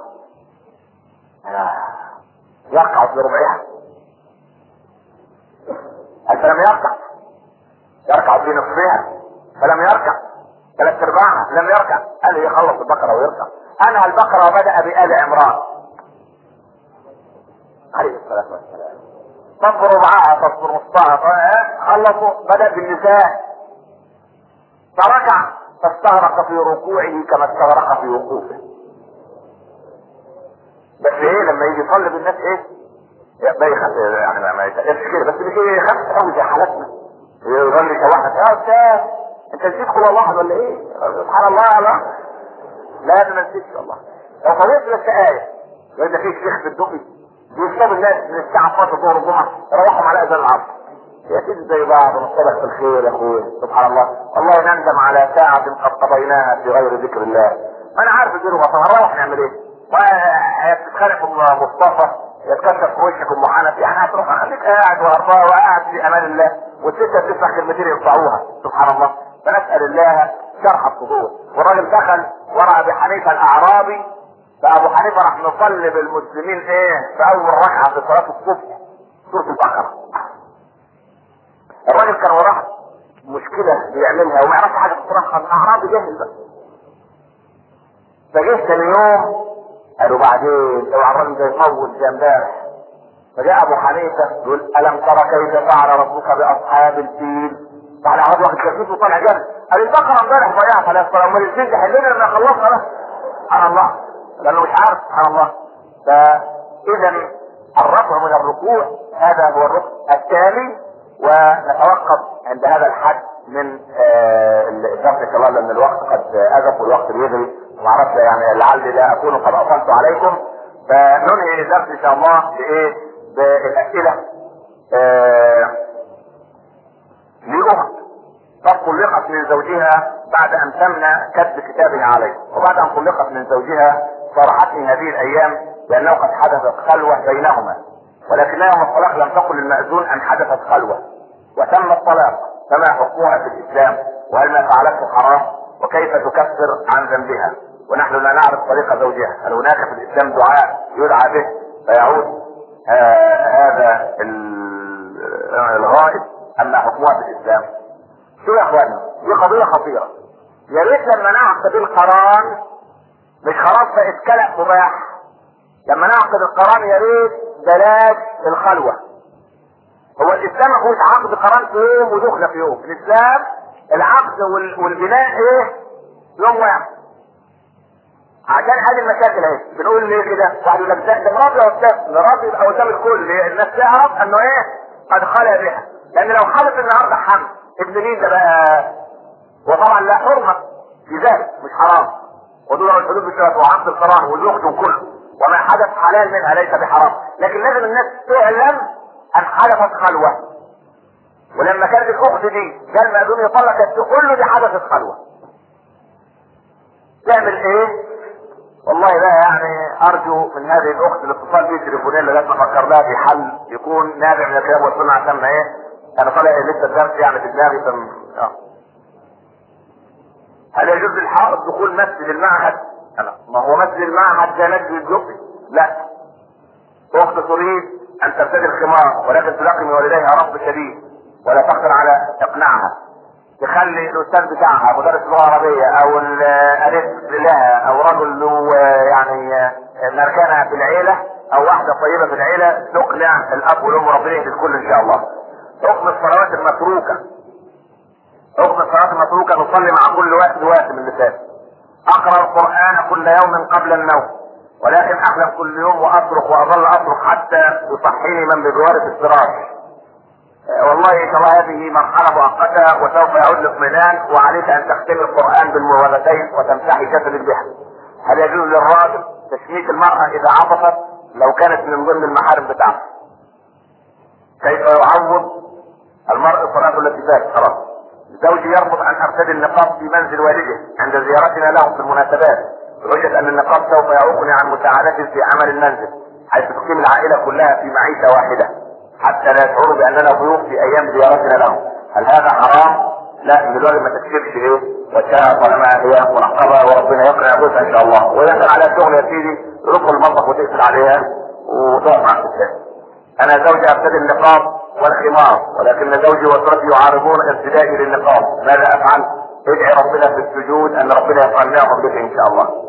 يقع في ربعها فلم يركع، يركع في نصفها فلم يركع، ثلاث ارباعها لم يركع. قال يخلص البقره ويركع. انهى البقره وبدا بآل عمران عليه الصلاه والسلام. صف ربعها صف نصفها خلصوا بدا بالنساء فركع فاستغرق في ركوعه كما استغرق في وقوفه. بس ايه لما يجي يصلي بالناس ايه؟ ما يخاف يعني ما يتقلش كده، بس مش يخاف قوي زي حالتنا يظل كواحد يا استاذ انت نسيت قول الله ولا ايه؟ سبحان الله. لا لا انا ما نسيتش والله. لو طويت لك ايه لان في شيخ في الدقي بيصطاد الناس من الساعه اتناشر ظهر الجمعه يروحهم على اذان العصر. يا سيدي زي بعض ونصطلح في الخير يا اخويا. سبحان الله. والله نندم على ساعه قد قضيناها في غير ذكر الله. ما انا عارف الدنيا بطل هنروح نعمل ايه؟ وهتتخانق ام مصطفى يتكشف في وشك ام حنف يعني هتروح خليك قاعد وارضاه وقاعد في امان الله والستة تسمع كلمتين يقطعوها. سبحان الله. فنسأل الله شرح الصدور. والراجل دخل ورا ابي حنيفه الاعرابي فابو حنيفه راح نصلي بالمسلمين ايه في اول ركعه في صلاه الصبح سوره البقره. الراجل كان وراه مشكله بيعملها وما يعرفش حاجه في القران. الاعرابي جاهل بقى. فجه ثاني يوم قالوا بعدين اوعى الراجل ده يطول زي امبارح. فجاء ابو حنيفه يقول الم ترى كيف فعل ربك باصحاب الفيل؟ بعد عرض واحد كفيف وطلع جنب قال البقره امبارح ضيعها ثلاث صلاه امال الفيل تحلنا لما خلصنا بقى. سبحان الله لانه مش عارف. سبحان الله. فاذا الرفع من الركوع هذا هو الركن الثاني. ونتوقف عند هذا الحد من الدرس ان شاء الله لان الوقت قد اذف والوقت بيجري وما اعرفش يعني لعلي لا اكون قد اطلت عليكم. فننهي الدرس ان شاء الله بايه؟ بالاسئله. آه لأخت قد طلقت من زوجها بعد ان تم كتب كتابها عليه وبعد ان طلقت من زوجها صرحتني هذه الايام بانه قد حدثت خلوه بينهما ولكن يوم الطلاق لم تقل للمأذون ان حدثت خلوة وتم الطلاق، فما حكمها في الاسلام؟ وهل ما فعلته حرام؟ وكيف تكفر عن ذنبها؟ ونحن لا نعرف طريق زوجها. هل هناك في الاسلام دعاء يدعى به فيعود آه هذا الغائب ام ما حكمها في الاسلام؟ شو يا اخوانا، دي قضية خطيرة. يا ريت لما نعقد القران مش خلاص بقت كلام مباح، لما نعقد القران يا ريت بلاش الخلوة. هو الاسلام ما فيهوش عقد قران في يوم ودخله في يوم، الاسلام العقد والبناء ايه؟ يوم واحد. عشان هذه المشاكل اهي بنقول ليه كده؟ واحد يقول لك ده مرضي او قدام، مرضي يبقى قدام الكل، الناس تعرف انه ايه؟ قد خلى بها. لان لو حدث النهارده حمل ابن مين ده بقى؟ وطبعا لا حرمه في ذلك، مش حرام. ودول الحدود بالشرط وعقد القران والزخت وكله، وما حدث حلال منها ليس بحرام، لكن لازم الناس تعلم ان حدثت خلوه. ولما كانت الاخت دي جاء المأذون يطلق تقول له دي حدثت خلوه، تعمل ايه؟ والله بقى يعني ارجو من هذه الاخت الاتصال بي تليفونيا لغايه ما افكر لها في حل يكون نابع من الكلام والسنه، عشان ما ايه؟ انا طالع لسه الدرس يعني في دماغي ثم اه. هل يجوز للحائض دخول مسجد المعهد؟ أنا. ما هو مسجد المعهد ده مسجد الجبري؟ لا. اخت تريد ان ترتدي الخمار ولكن تلاقي من والديها رفض شديد ولا تقدر على اقناعها، تخلي الاستاذ بتاعها مدرس لغه عربيه او الالف لها او رجل له يعني مركنه في العيله او واحده طيبه في العيله تقنع الاب والام، ربنا يهدي الكل ان شاء الله. حكم الصلوات المتروكه، حكم الصلاه المتروكه نصلي مع كل وقت وقت من اللسان. اقرا القران كل يوم قبل النوم، ولكن احلم كل يوم واصرخ واظل اصرخ حتى يصحيني من بجواري في الفراش. والله ان شاء الله هذه مرحله مؤقته وسوف يعود الاطمئنان، وعليك ان تختمي القران بالموالدتين وتمسحي جسدك بها. هل يجوز للراجل تشميت المراه اذا عطفت لو كانت من ضمن المحارم بتاعته؟ كيف يعوض المرء صلاته التي فاتت؟ خلاص. زوجي يرفض ان ارتدي النقاب في منزل والده عند زيارتنا له في المناسبات، بحجه ان النقاب سوف يعوقني عن مساعدته في عمل المنزل، حيث تقيم العائله كلها في معيشه واحده حتى لا يشعروا باننا ضيوف في ايام زيارتنا لهم. هل هذا حرام؟ لا، من الواجب ما تكشفش ايه وجهها طالما هي منقبه وربنا يقنع جوزها ان شاء الله. واذا كان على شغل يا سيدي تدخل المطبخ وتقفل عليها وتقف مع الستات. انا زوجي ارتدي النقاب والخمار، ولكن زوجي واسرتي يعارضون ارتدائي للنقاب، ماذا افعل؟ ادعي ربنا في السجود ان ربنا يقنعهم بك ان شاء الله.